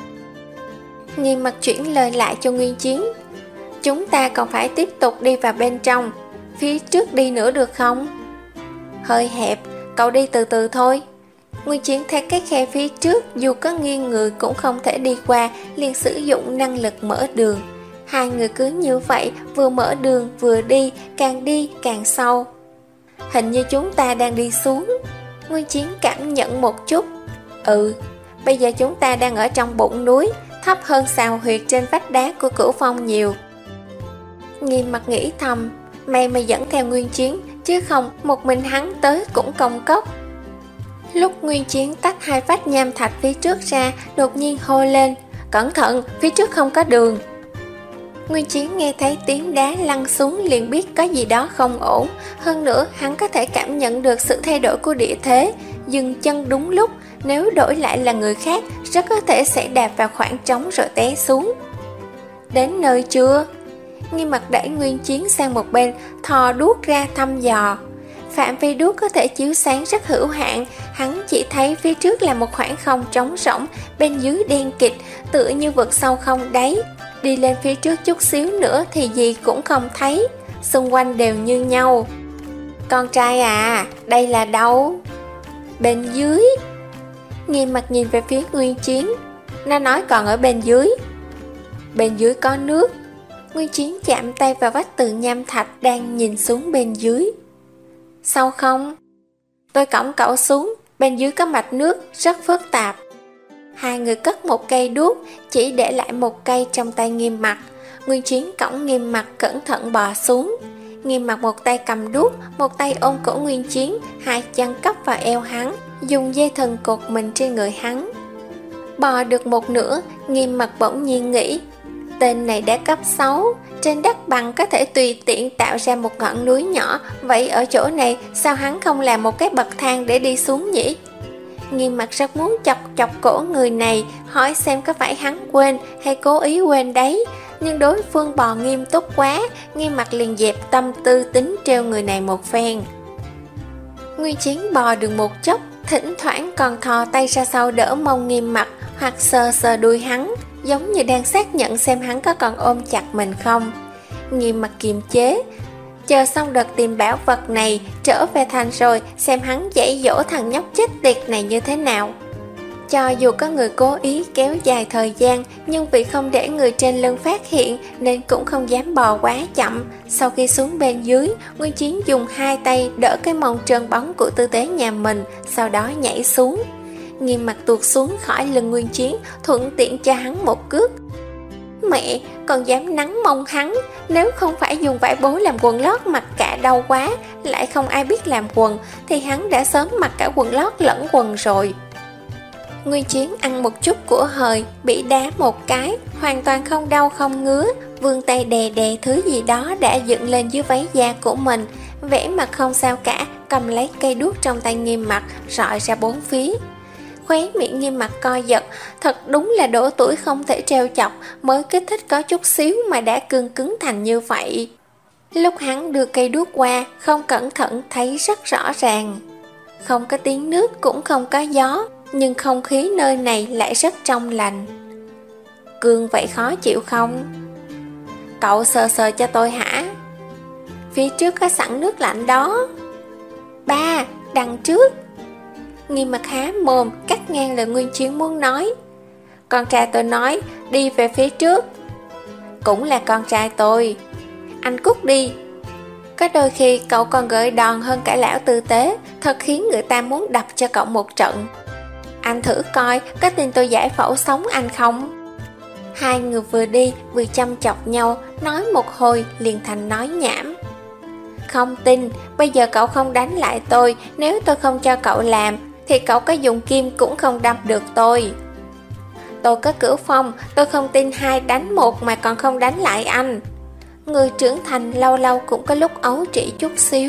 Nghiêm Mặc chuyển lời lại cho Nguyên Chiến: Chúng ta còn phải tiếp tục đi vào bên trong, phía trước đi nữa được không? Hơi hẹp, cậu đi từ từ thôi. Nguyên Chiến thấy cái khe phía trước dù có nghiêng người cũng không thể đi qua, liền sử dụng năng lực mở đường. Hai người cứ như vậy, vừa mở đường vừa đi, càng đi càng sâu. Hình như chúng ta đang đi xuống. Nguyên Chiến cảm nhận một chút. Ừ, bây giờ chúng ta đang ở trong bụng núi, thấp hơn sào huyệt trên vách đá của Cửu Phong nhiều. Nghiêm Mặc nghĩ thầm, may mà dẫn theo Nguyên Chiến, chứ không một mình hắn tới cũng công cốc. Lúc Nguyên Chiến tách hai vách nham thạch phía trước ra, đột nhiên hô lên: Cẩn thận, phía trước không có đường. Nguyên Chiến nghe thấy tiếng đá lăn xuống liền biết có gì đó không ổn. Hơn nữa hắn có thể cảm nhận được sự thay đổi của địa thế. Dừng chân đúng lúc, nếu đổi lại là người khác rất có thể sẽ đạp vào khoảng trống rồi té xuống. Đến nơi chưa? Nghiêm Mặc đẩy Nguyên Chiến sang một bên, thò đuốc ra thăm dò. Phạm vi đuốc có thể chiếu sáng rất hữu hạn. Hắn chỉ thấy phía trước là một khoảng không trống rỗng, bên dưới đen kịt, tựa như vực sâu không đáy. Đi lên phía trước chút xíu nữa thì gì cũng không thấy, xung quanh đều như nhau. Con trai à, đây là đâu? Bên dưới. Nghiêm Mặc nhìn về phía Nguyên Chiến. Nó nói còn ở bên dưới. Bên dưới có nước. Nguyên Chiến chạm tay vào vách tường nham thạch đang nhìn xuống bên dưới. Sao không? Tôi cõng cậu xuống, bên dưới có mạch nước rất phức tạp. Hai người cất một cây đuốc, chỉ để lại một cây trong tay Nghiêm Mặc. Nguyên Chiến cõng Nghiêm Mặc cẩn thận bò xuống. Nghiêm Mặc một tay cầm đuốc, một tay ôm cổ Nguyên Chiến, hai chân cắp vào eo hắn, dùng dây thừng cột mình trên người hắn. Bò được một nửa, Nghiêm Mặc bỗng nhiên nghĩ, tên này đã cấp sáu, trên đất bằng có thể tùy tiện tạo ra một ngọn núi nhỏ, vậy ở chỗ này sao hắn không làm một cái bậc thang để đi xuống nhỉ? Nghiêm Mặc rất muốn chọc chọc cổ người này, hỏi xem có phải hắn quên hay cố ý quên đấy, nhưng đối phương bò nghiêm túc quá, Nghiêm Mặc liền dẹp tâm tư tính treo người này một phen. Nguyên Chiến bò được một chốc, thỉnh thoảng còn thò tay ra sau đỡ mông Nghiêm Mặc, hoặc sờ sờ đuôi hắn, giống như đang xác nhận xem hắn có còn ôm chặt mình không. Nghiêm mặt kiềm chế, chờ xong đợt tìm bảo vật này trở về thành rồi xem hắn dạy dỗ thằng nhóc chết tiệt này như thế nào. Cho dù có người cố ý kéo dài thời gian, nhưng vì không để người trên lưng phát hiện nên cũng không dám bò quá chậm. Sau khi xuống bên dưới, Nguyên Chiến dùng hai tay đỡ cái mông trơn bóng của tư tế nhà mình, sau đó nhảy xuống. Nghiêm mặt tuột xuống khỏi lưng Nguyên Chiến, thuận tiện cho hắn một cước. Mẹ, còn dám nắn mông hắn, nếu không phải dùng vải bố làm quần lót mặc cả đau quá, lại không ai biết làm quần, thì hắn đã sớm mặc cả quần lót lẫn quần rồi. Nguyên Chiến ăn một chút của hời, bị đá một cái, hoàn toàn không đau không ngứa, vươn tay đè đè thứ gì đó đã dựng lên dưới váy da của mình, vẻ mặt không sao cả, cầm lấy cây đuốc trong tay Nghiêm Mặt, rọi ra bốn phía. Khóe miệng Nghiêm Mặt co giật, thật đúng là độ tuổi không thể trêu chọc, mới kích thích có chút xíu mà đã cương cứng thành như vậy. Lúc hắn đưa cây đuốc qua, không cẩn thận thấy rất rõ ràng. Không có tiếng nước cũng không có gió, nhưng không khí nơi này lại rất trong lành. Cương vậy khó chịu không? Cậu sờ sờ cho tôi hả? Phía trước có sẵn nước lạnh đó. Ba, đằng trước. Nghiêm Mặt há mồm cắt ngang lời Nguyên Chiến muốn nói. Con trai tôi nói đi về phía trước. Cũng là con trai tôi. Anh cút đi. Có đôi khi cậu còn gợi đòn hơn cả lão tư tế, thật khiến người ta muốn đập cho cậu một trận. Anh thử coi có tin tôi giải phẫu sống anh không? Hai người vừa đi vừa chăm chọc nhau, nói một hồi liền thành nói nhảm. Không tin, bây giờ cậu không đánh lại tôi, nếu tôi không cho cậu làm thì cậu có dùng kim cũng không đâm được tôi. Tôi có cửu phong, tôi không tin hai đánh một mà còn không đánh lại anh. Người trưởng thành lâu lâu cũng có lúc ấu trĩ chút xíu.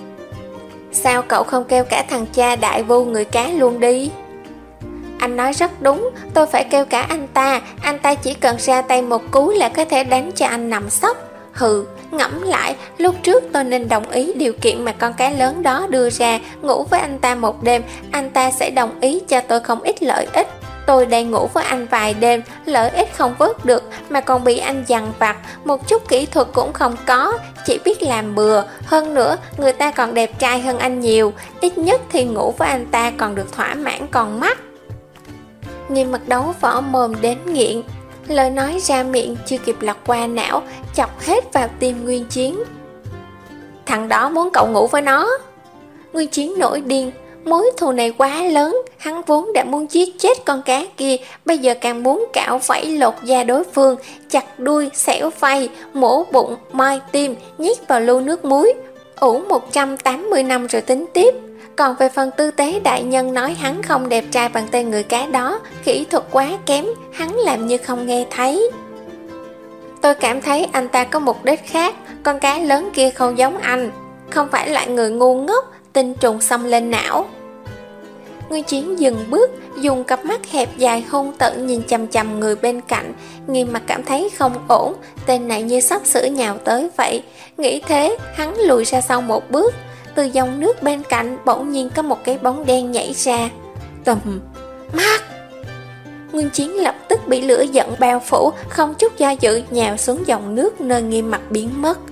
Sao cậu không kêu cả thằng cha đại vu người cá luôn đi? Anh nói rất đúng, tôi phải kêu cả anh ta, anh ta chỉ cần ra tay một cú là có thể đánh cho anh nằm sấp. Hừ, ngẫm lại, lúc trước tôi nên đồng ý điều kiện mà con cá lớn đó đưa ra, ngủ với anh ta một đêm, anh ta sẽ đồng ý cho tôi không ít lợi ích. Tôi đang ngủ với anh vài đêm, lợi ích không vớt được mà còn bị anh dằn vặt, một chút kỹ thuật cũng không có, chỉ biết làm bừa. Hơn nữa, người ta còn đẹp trai hơn anh nhiều, ít nhất thì ngủ với anh ta còn được thỏa mãn còn mắt. Nghiêm Mặt đấu võ mồm đến nghiện, lời nói ra miệng chưa kịp lọt qua não, chọc hết vào tim Nguyên Chiến. Thằng đó muốn cậu ngủ với nó. Nguyên Chiến nổi điên, mối thù này quá lớn, hắn vốn đã muốn giết chết con cá kia, bây giờ càng muốn cạo vẫy lột da đối phương, chặt đuôi, xẻo vai, mổ bụng, moi tim, nhét vào lu nước muối, ủ một trăm tám mươi năm rồi tính tiếp. Còn về phần tư tế đại nhân nói hắn không đẹp trai bằng tên người cá đó, kỹ thuật quá kém, hắn làm như không nghe thấy. Tôi cảm thấy anh ta có mục đích khác, con cá lớn kia không giống anh, không phải loại người ngu ngốc, tinh trùng xông lên não. Nguyên Chiến dừng bước, dùng cặp mắt hẹp dài hung tợn nhìn chằm chằm người bên cạnh. Nghiêm Mặt cảm thấy không ổn, tên này như sắp sửa nhào tới vậy. Nghĩ thế, hắn lùi ra sau một bước. Từ dòng nước bên cạnh bỗng nhiên có một cái bóng đen nhảy ra. Tùm, mắt! Nguyên Chiến lập tức bị lửa giận bao phủ, không chút do dự nhào xuống dòng nước nơi Nghiêm Mặt biến mất.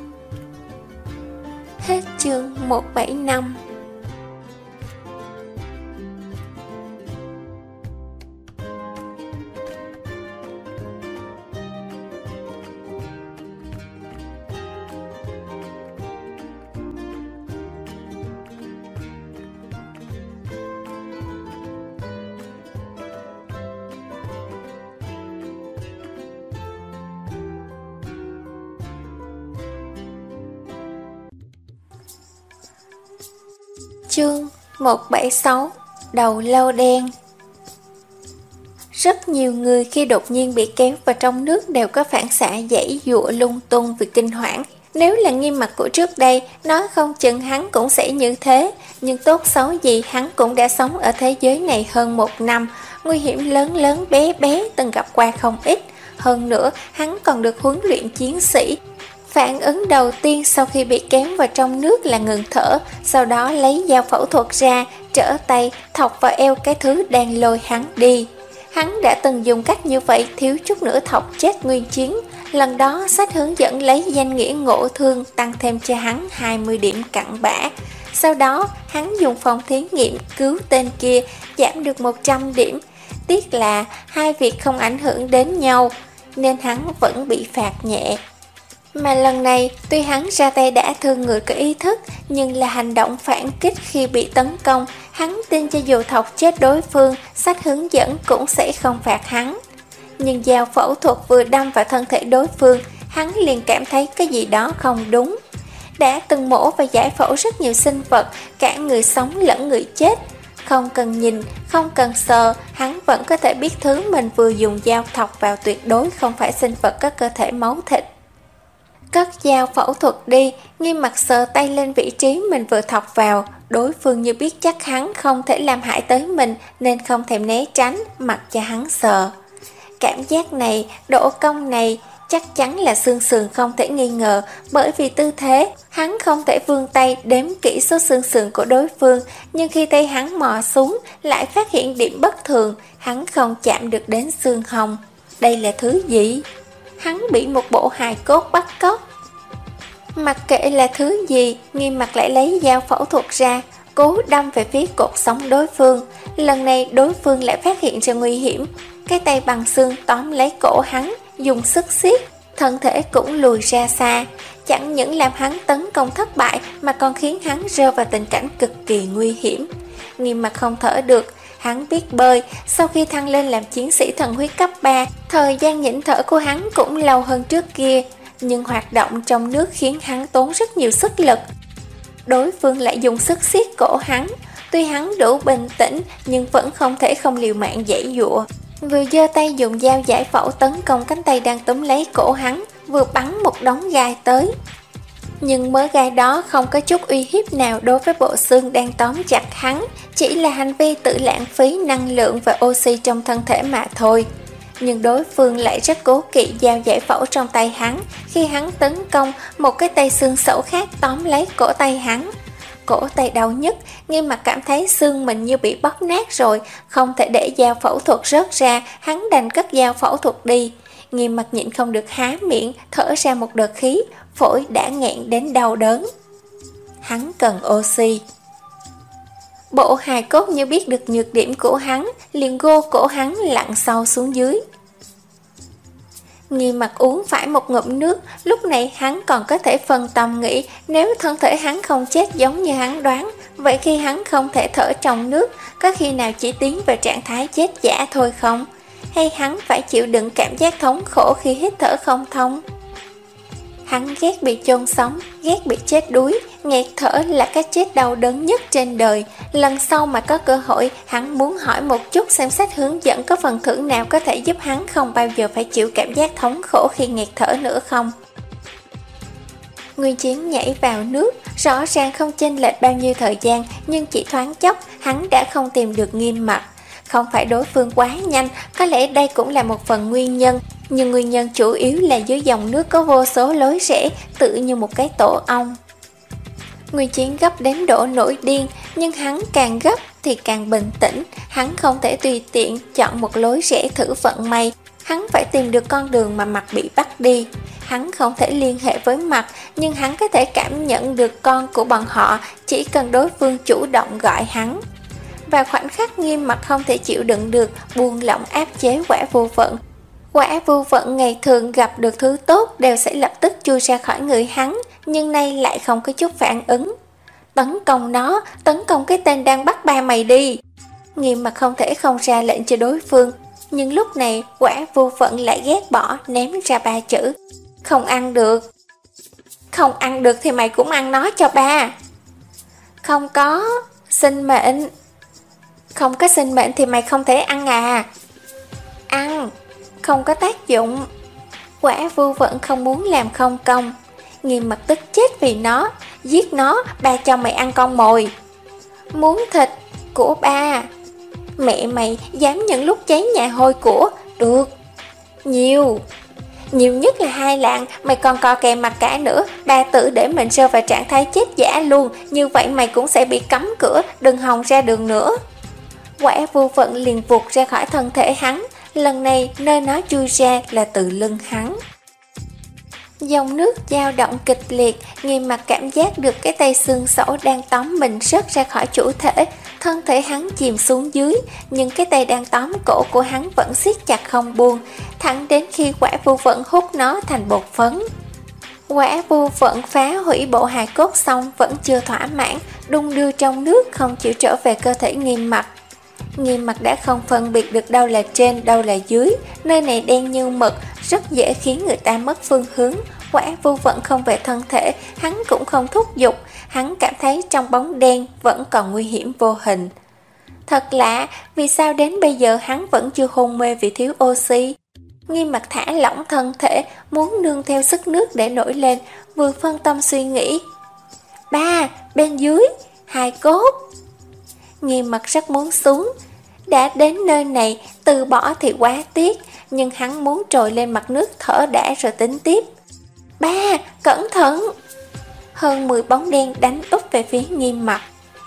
Hết chương một trăm bảy mươi lăm. Chương một trăm bảy mươi sáu. Đầu lâu đen. Rất nhiều người khi đột nhiên bị kéo vào trong nước đều có phản xạ giãy giụa lung tung vì kinh hoảng. Nếu là Nghiêm Mặt của trước đây, nói không chừng hắn cũng sẽ như thế. Nhưng tốt xấu gì hắn cũng đã sống ở thế giới này hơn một năm. Nguy hiểm lớn lớn bé bé từng gặp qua không ít. Hơn nữa, hắn còn được huấn luyện chiến sĩ. Phản ứng đầu tiên sau khi bị kéo vào trong nước là ngừng thở, sau đó lấy dao phẫu thuật ra, trở tay thọc vào eo cái thứ đang lôi hắn đi. Hắn đã từng dùng cách như vậy thiếu chút nữa thọc chết Nguyên Chiến. Lần đó sách hướng dẫn lấy danh nghĩa ngộ thương tăng thêm cho hắn hai mươi điểm cặn bã. Sau đó hắn dùng phòng thí nghiệm cứu tên kia giảm được một trăm điểm. Tiếc là hai việc không ảnh hưởng đến nhau nên hắn vẫn bị phạt nhẹ. Mà lần này tuy hắn ra tay đã thương người có ý thức, nhưng là hành động phản kích khi bị tấn công. Hắn tin cho dù thọc chết đối phương, sách hướng dẫn cũng sẽ không phạt hắn. Nhưng dao phẫu thuật vừa đâm vào thân thể đối phương, hắn liền cảm thấy cái gì đó không đúng. Đã từng mổ và giải phẫu rất nhiều sinh vật, cả người sống lẫn người chết. Không cần nhìn, không cần sờ, hắn vẫn có thể biết thứ mình vừa dùng dao thọc vào tuyệt đối không phải sinh vật có cơ thể máu thịt. Cất dao phẫu thuật đi, Nghiêm Mặc sờ tay lên vị trí mình vừa thọc vào. Đối phương như biết chắc hắn không thể làm hại tới mình nên không thèm né tránh, mặc cho hắn sờ. Cảm giác này, độ cong này chắc chắn là xương sườn không thể nghi ngờ, bởi vì tư thế hắn không thể vươn tay đếm kỹ số xương sườn của đối phương, nhưng khi tay hắn mò xuống lại phát hiện điểm bất thường, hắn không chạm được đến xương hông. Đây là thứ gì? Hắn bị một bộ hài cốt bắt cóc. Mặc kệ là thứ gì, Nghiêm Mặc lại lấy dao phẫu thuật ra, cố đâm về phía cột sống đối phương. Lần này đối phương lại phát hiện ra nguy hiểm, cái tay bằng xương tóm lấy cổ hắn, dùng sức siết, thân thể cũng lùi ra xa. Chẳng những làm hắn tấn công thất bại mà còn khiến hắn rơi vào tình cảnh cực kỳ nguy hiểm. Nghiêm Mặc không thở được. Hắn biết bơi, sau khi thăng lên làm chiến sĩ thần huyết cấp ba, thời gian nhịn thở của hắn cũng lâu hơn trước kia, nhưng hoạt động trong nước khiến hắn tốn rất nhiều sức lực. Đối phương lại dùng sức siết cổ hắn, tuy hắn đủ bình tĩnh nhưng vẫn không thể không liều mạng giãy giụa. Vừa giơ tay dùng dao giải phẫu tấn công cánh tay đang túm lấy cổ hắn, vừa bắn một đống gai tới. Nhưng mớ gai đó không có chút uy hiếp nào đối với bộ xương đang tóm chặt hắn, chỉ là hành vi tự lãng phí năng lượng và oxy trong thân thể mà thôi. Nhưng đối phương lại rất cố kỵ dao giải phẫu trong tay hắn. Khi hắn tấn công, một cái tay xương sẩu khác tóm lấy cổ tay hắn. Cổ tay đau nhức, Nghiêm Mặc cảm thấy xương mình như bị bóp nát rồi, không thể để dao phẫu thuật rớt ra, hắn đành cất dao phẫu thuật đi. Nghiêm Mặc nhịn không được há miệng, thở ra một đợt khí, phổi đã nghẹn đến đau đớn. Hắn cần oxy. Bộ hài cốt như biết được nhược điểm của hắn, liền gô cổ hắn lặn sâu xuống dưới. Nghiêm Mặc uống phải một ngụm nước, lúc này hắn còn có thể phân tâm nghĩ, nếu thân thể hắn không chết giống như hắn đoán, vậy khi hắn không thể thở trong nước, có khi nào chỉ tiến vào trạng thái chết giả thôi không? Hay hắn phải chịu đựng cảm giác thống khổ khi hít thở không thông? Hắn ghét bị chôn sống, ghét bị chết đuối, nghẹt thở là cái chết đau đớn nhất trên đời. Lần sau mà có cơ hội, hắn muốn hỏi một chút xem sách hướng dẫn có phần thưởng nào có thể giúp hắn không bao giờ phải chịu cảm giác thống khổ khi nghẹt thở nữa không. Nguyên Chiến nhảy vào nước, rõ ràng không chênh lệch bao nhiêu thời gian, nhưng chỉ thoáng chốc, hắn đã không tìm được Nghiêm Mặc. Không phải đối phương quá nhanh, có lẽ đây cũng là một phần nguyên nhân, nhưng nguyên nhân chủ yếu là dưới dòng nước có vô số lối rẽ, tự như một cái tổ ong. Nguyên Chiến gấp đến độ nổi điên, nhưng hắn càng gấp thì càng bình tĩnh, hắn không thể tùy tiện chọn một lối rẽ thử vận may, hắn phải tìm được con đường mà Mặc bị bắt đi. Hắn không thể liên hệ với Mặc, nhưng hắn có thể cảm nhận được con của bọn họ, chỉ cần đối phương chủ động gọi hắn. Và khoảnh khắc Nghiêm Mặc không thể chịu đựng được, buông lỏng áp chế quả vô vận. Quả vô vận ngày thường gặp được thứ tốt đều sẽ lập tức chui ra khỏi người hắn, nhưng nay lại không có chút phản ứng. Tấn công nó, tấn công cái tên đang bắt ba mày đi. Nghiêm Mặc không thể không ra lệnh cho đối phương, nhưng lúc này quả vô vận lại ghét bỏ, ném ra ba chữ: không ăn được. Không ăn được thì mày cũng ăn nó cho ba. Không có, sinh mệnh. Không có sinh mệnh thì mày không thể ăn à. Ăn, không có tác dụng. Quả vô vận không muốn làm không công. Nghiêm Mặc tức chết vì nó. Giết nó, ba cho mày ăn con mồi. Muốn thịt của ba. Mẹ mày dám những lúc cháy nhà hôi của. Được. Nhiều. Nhiều nhất là hai lạng. Mày còn co kè mặt cả nữa. Ba tự để mình rơi vào trạng thái chết giả luôn. Như vậy mày cũng sẽ bị cấm cửa. Đừng hòng ra đường nữa. Quả vô vận liền vụt ra khỏi thân thể hắn, lần này nơi nó chui ra là từ lưng hắn. Dòng nước dao động kịch liệt, Nghiêm Mặc cảm giác được cái tay xương sẩu đang tóm mình rớt ra khỏi chủ thể, thân thể hắn chìm xuống dưới, nhưng cái tay đang tóm cổ của hắn vẫn siết chặt không buông, thẳng đến khi quả vô vận hút nó thành bột phấn. Quả vô vận phá hủy bộ hài cốt xong vẫn chưa thỏa mãn, đung đưa trong nước không chịu trở về cơ thể Nghiêm Mặc. Nghiêm Mặc đã không phân biệt được đâu là trên, đâu là dưới, nơi này đen như mực, rất dễ khiến người ta mất phương hướng. Quả vô vận không về thân thể, hắn cũng không thúc giục, hắn cảm thấy trong bóng đen vẫn còn nguy hiểm vô hình. Thật lạ, vì sao đến bây giờ hắn vẫn chưa hôn mê vì thiếu oxy? Nghiêm Mặc thả lỏng thân thể, muốn nương theo sức nước để nổi lên, vừa phân tâm suy nghĩ. Ba, bên dưới, hài cốt. Nghiêm Mặc rất muốn xuống, đã đến nơi này, từ bỏ thì quá tiếc, nhưng hắn muốn trồi lên mặt nước thở đã rồi tính tiếp. Ba, cẩn thận! Hơn mười bóng đen đánh úp về phía Nghiêm Mặc.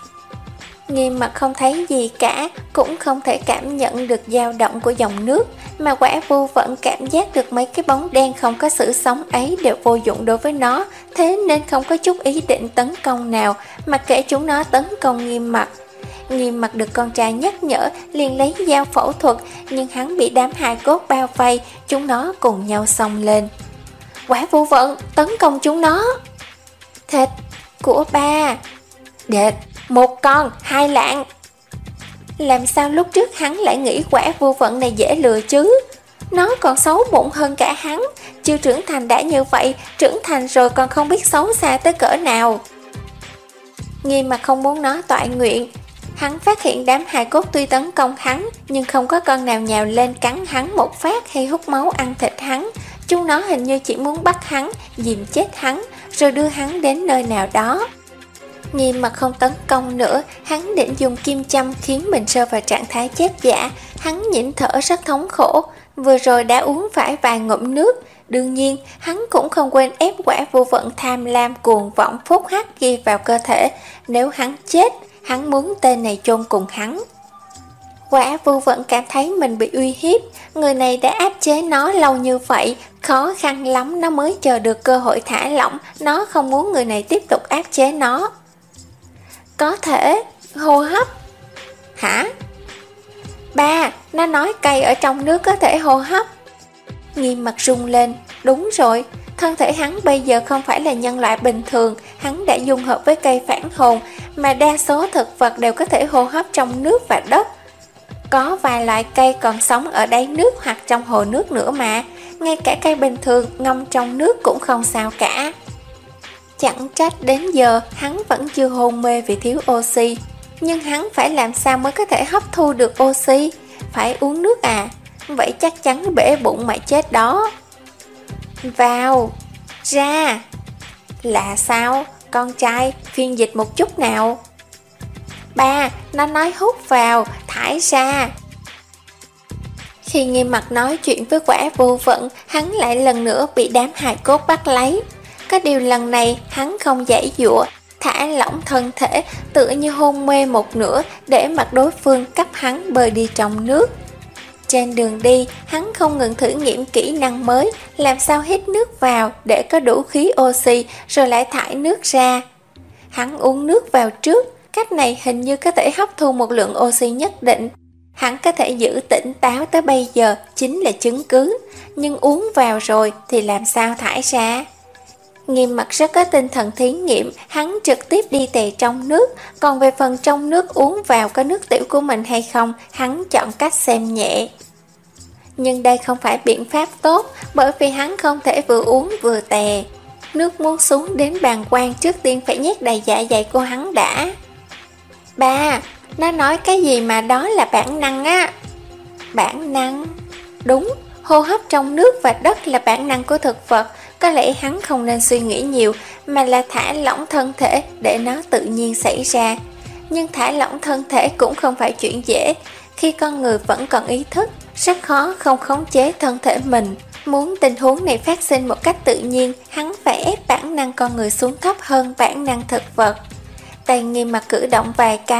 Nghiêm Mặc không thấy gì cả, cũng không thể cảm nhận được dao động của dòng nước, mà quả vô vận cảm giác được mấy cái bóng đen không có sự sống ấy đều vô dụng đối với nó, thế nên không có chút ý định tấn công nào, mặc kệ chúng nó tấn công Nghiêm Mặc. Nghiêm Mặc được con trai nhắc nhở liền lấy dao phẫu thuật, nhưng hắn bị đám hài cốt bao vây, chúng nó cùng nhau xông lên. Quả vô vận tấn công chúng nó. Thịt của ba. Đệt, một con, hai lạng. Làm sao lúc trước hắn lại nghĩ quả vô vận này dễ lừa chứ? Nó còn xấu bụng hơn cả hắn, chưa trưởng thành đã như vậy, trưởng thành rồi còn không biết xấu xa tới cỡ nào. Nghiêm Mặc không muốn nó toại nguyện. Hắn phát hiện đám hài cốt tuy tấn công hắn, nhưng không có con nào nhào lên cắn hắn một phát hay hút máu ăn thịt hắn. Chúng nó hình như chỉ muốn bắt hắn, dìm chết hắn, rồi đưa hắn đến nơi nào đó. Nghiêm Mặc không tấn công nữa, hắn định dùng kim châm khiến mình rơi vào trạng thái chết giả. Hắn nhịn thở rất thống khổ, vừa rồi đã uống phải vài ngụm nước. Đương nhiên, hắn cũng không quên ép quả vô vận tham lam cuồng vọng phúc hắc ghi vào cơ thể. Nếu hắn chết, hắn muốn tên này chôn cùng hắn. Quả vô vận cảm thấy mình bị uy hiếp, người này đã áp chế nó lâu như vậy, khó khăn lắm nó mới chờ được cơ hội thả lỏng, nó không muốn người này tiếp tục áp chế nó. Có thể hô hấp. Hả? Ba, nó nói cây ở trong nước có thể hô hấp. Nghiêm Mặc rung lên, đúng rồi, thân thể hắn bây giờ không phải là nhân loại bình thường, hắn đã dung hợp với cây phản hồn, mà đa số thực vật đều có thể hô hấp trong nước và đất. Có vài loại cây còn sống ở đáy nước hoặc trong hồ nước nữa mà, ngay cả cây bình thường ngâm trong nước cũng không sao cả. Chẳng trách đến giờ hắn vẫn chưa hôn mê vì thiếu oxy. Nhưng hắn phải làm sao mới có thể hấp thu được oxy? Phải uống nước à? Vậy chắc chắn bể bụng mà chết đó. Vào, ra. Là sao? Con trai, phiên dịch một chút nào. Ba, nó nói hút vào, thải ra. Khi Nghiêm Mặc nói chuyện với quả vô vận, hắn lại lần nữa bị đám hài cốt bắt lấy. Có điều lần này hắn không giãy giụa, thả lỏng thân thể, tựa như hôn mê một nửa để mặc đối phương cấp hắn bơi đi trong nước. Trên đường đi, hắn không ngừng thử nghiệm kỹ năng mới, làm sao hít nước vào để có đủ khí oxy rồi lại thải nước ra. Hắn uống nước vào trước, cách này hình như có thể hấp thu một lượng oxy nhất định. Hắn có thể giữ tỉnh táo tới bây giờ chính là chứng cứ, nhưng uống vào rồi thì làm sao thải ra? Nghiêm Mặc rất có tinh thần thí nghiệm, hắn trực tiếp đi tè trong nước, còn về phần trong nước uống vào có nước tiểu của mình hay không, hắn chọn cách xem nhẹ. Nhưng đây không phải biện pháp tốt, bởi vì hắn không thể vừa uống vừa tè. Nước muốn xuống đến bàng quang trước tiên phải nhét đầy dạ dày của hắn đã. Ba, nó nói cái gì mà đó là bản năng á? Bản năng? Đúng, hô hấp trong nước và đất là bản năng của thực vật. Có lẽ hắn không nên suy nghĩ nhiều, mà là thả lỏng thân thể để nó tự nhiên xảy ra. Nhưng thả lỏng thân thể cũng không phải chuyện dễ. Khi con người vẫn còn ý thức, rất khó không khống chế thân thể mình. Muốn tình huống này phát sinh một cách tự nhiên, hắn phải ép bản năng con người xuống thấp hơn bản năng thực vật. Tay Nghiêm Mặc cử động vài cái,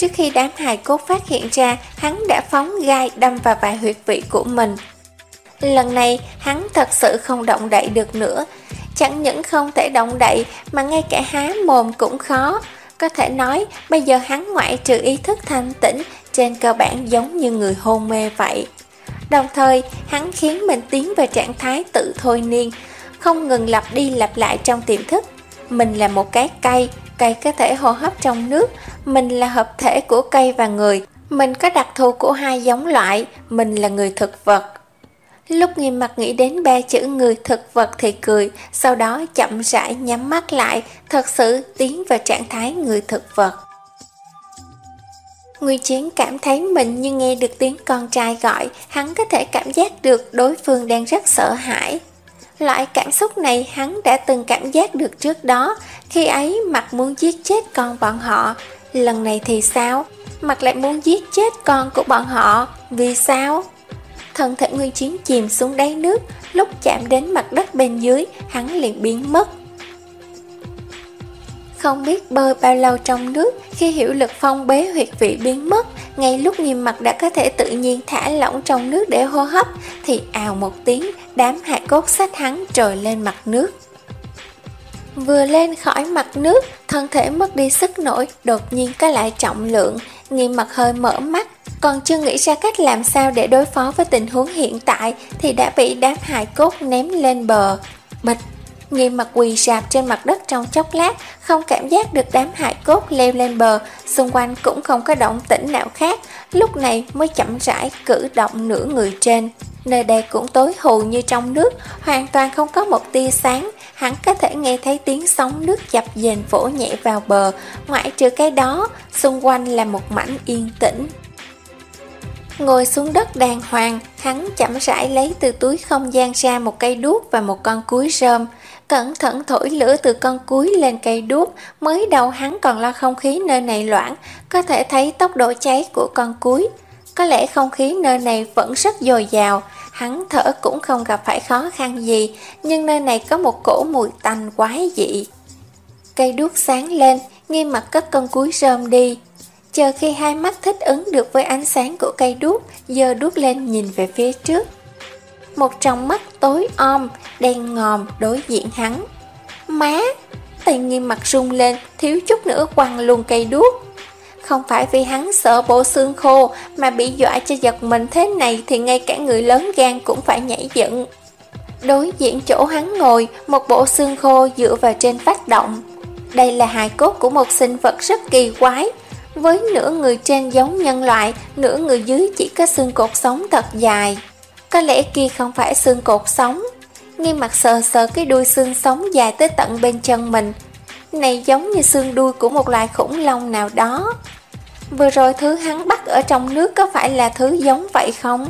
Trước khi đám hài cốt phát hiện ra, hắn đã phóng gai đâm vào vài huyệt vị của mình. Lần này, hắn thật sự không động đậy được nữa. Chẳng những không thể động đậy mà ngay cả há mồm cũng khó. Có thể nói, bây giờ hắn ngoại trừ ý thức thanh tĩnh, trên cơ bản giống như người hôn mê vậy. Đồng thời, hắn khiến mình tiến vào trạng thái tự thôi niên, không ngừng lặp đi lặp lại trong tiềm thức. Mình là một cái cây, cây có thể hô hấp trong nước. Mình là hợp thể của cây và người. Mình có đặc thù của hai giống loại. Mình là người thực vật. Lúc Nghiêm Mặc nghĩ đến ba chữ người thực vật thì cười, sau đó chậm rãi nhắm mắt lại, thật sự tiến vào trạng thái người thực vật. Nguyên Chiến cảm thấy mình như nghe được tiếng con trai gọi, hắn có thể cảm giác được đối phương đang rất sợ hãi. Loại cảm xúc này hắn đã từng cảm giác được trước đó, khi ấy Mặc muốn giết chết con bọn họ. Lần này thì sao? Mặc lại muốn giết chết con của bọn họ, vì sao? Thân thể Nguyên Chiến chìm xuống đáy nước, lúc chạm đến mặt đất bên dưới, hắn liền biến mất. Không biết bơi bao lâu trong nước, khi hiệu lực phong bế huyệt vị biến mất, ngay lúc Nghiêm Mặc đã có thể tự nhiên thả lỏng trong nước để hô hấp, thì ào một tiếng, đám hài cốt xách hắn trồi lên mặt nước. Vừa lên khỏi mặt nước, thân thể mất đi sức nổi, đột nhiên có lại trọng lượng. Nghiêm Mặc hơi mở mắt, còn chưa nghĩ ra cách làm sao để đối phó với tình huống hiện tại thì đã bị đám hài cốt ném lên bờ. Bịch! Nghiêm Mặc quỳ rạp trên mặt đất trong chốc lát, không cảm giác được đám hài cốt leo lên bờ, xung quanh cũng không có động tĩnh nào khác, lúc này mới chậm rãi cử động nửa người trên. Nơi đây cũng tối hù như trong nước, hoàn toàn không có một tia sáng, hắn có thể nghe thấy tiếng sóng nước dập dềnh vỗ nhẹ vào bờ, ngoại trừ cái đó, xung quanh là một mảnh yên tĩnh. Ngồi xuống đất đàng hoàng, hắn chậm rãi lấy từ túi không gian ra một cây đuốc và một con cúi rơm, cẩn thận thổi lửa từ con cúi lên cây đuốc. Mới đầu hắn còn lo không khí nơi này loãng, có thể thấy tốc độ cháy của con cúi. Có lẽ không khí nơi này vẫn rất dồi dào, hắn thở cũng không gặp phải khó khăn gì, nhưng nơi này có một cổ mùi tanh quái dị. Cây đuốc sáng lên, Nghiêm Mặc cất con cúi rơm đi. Chờ khi hai mắt thích ứng được với ánh sáng của cây đuốc, giơ đuốc lên nhìn về phía trước. Một trong mắt tối om, đen ngòm đối diện hắn. Má! Tay Nghiêm Mặc rung lên, thiếu chút nữa quăng luôn cây đuốc. Không phải vì hắn sợ bộ xương khô mà bị dọa cho giật mình thế này thì ngay cả người lớn gan cũng phải nhảy dựng. Đối diện chỗ hắn ngồi, một bộ xương khô dựa vào trên vách động. Đây là hài cốt của một sinh vật rất kỳ quái. Với nửa người trên giống nhân loại, nửa người dưới chỉ có xương cột sống thật dài. Có lẽ kia không phải xương cột sống. Nghiêm Mặc sờ sờ cái đuôi xương sống dài tới tận bên chân mình. Này giống như xương đuôi của một loài khủng long nào đó. Vừa rồi thứ hắn bắt ở trong nước có phải là thứ giống vậy không?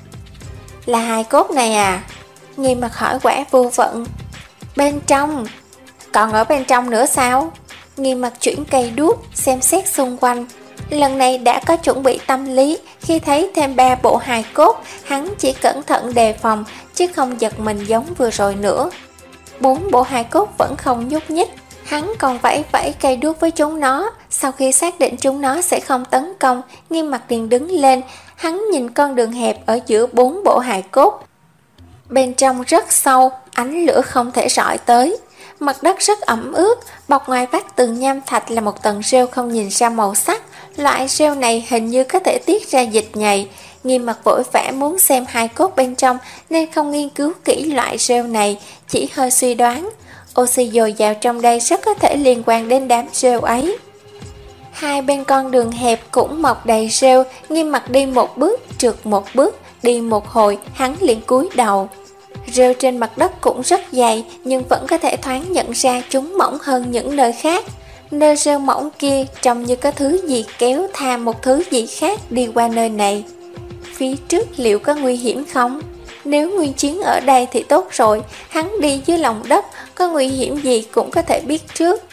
Là hài cốt này à? Nghiêm Mặc hỏi quả vô vận. Bên trong? Còn ở bên trong nữa sao? Nghiêm Mặc chuyển cây đuốc, xem xét xung quanh. Lần này đã có chuẩn bị tâm lý, khi thấy thêm ba bộ hài cốt, hắn chỉ cẩn thận đề phòng, chứ không giật mình giống vừa rồi nữa. Bốn bộ hài cốt vẫn không nhúc nhích, hắn còn vẫy vẫy cây đuốc với chúng nó. Sau khi xác định chúng nó sẽ không tấn công, Nghiêm Mặc liền đứng lên, hắn nhìn con đường hẹp ở giữa bốn bộ hài cốt. Bên trong rất sâu, ánh lửa không thể rọi tới. Mặt đất rất ẩm ướt, bọc ngoài vách tường nham thạch là một tầng rêu không nhìn ra màu sắc. Loại rêu này hình như có thể tiết ra dịch nhầy. Nghiêm Mặc vội vã muốn xem hài cốt bên trong nên không nghiên cứu kỹ loại rêu này, chỉ hơi suy đoán. Oxy dồi dào trong đây rất có thể liên quan đến đám rêu ấy. Hai bên con đường hẹp cũng mọc đầy rêu, Nghiêm Mặc đi một bước, trượt một bước, đi một hồi, hắn liền cúi đầu. Rêu trên mặt đất cũng rất dày, nhưng vẫn có thể thoáng nhận ra chúng mỏng hơn những nơi khác. Nơi rêu mỏng kia trông như có thứ gì kéo tham một thứ gì khác đi qua nơi này. Phía trước liệu có nguy hiểm không? Nếu Nguyên Chiến ở đây thì tốt rồi, hắn đi dưới lòng đất, có nguy hiểm gì cũng có thể biết trước.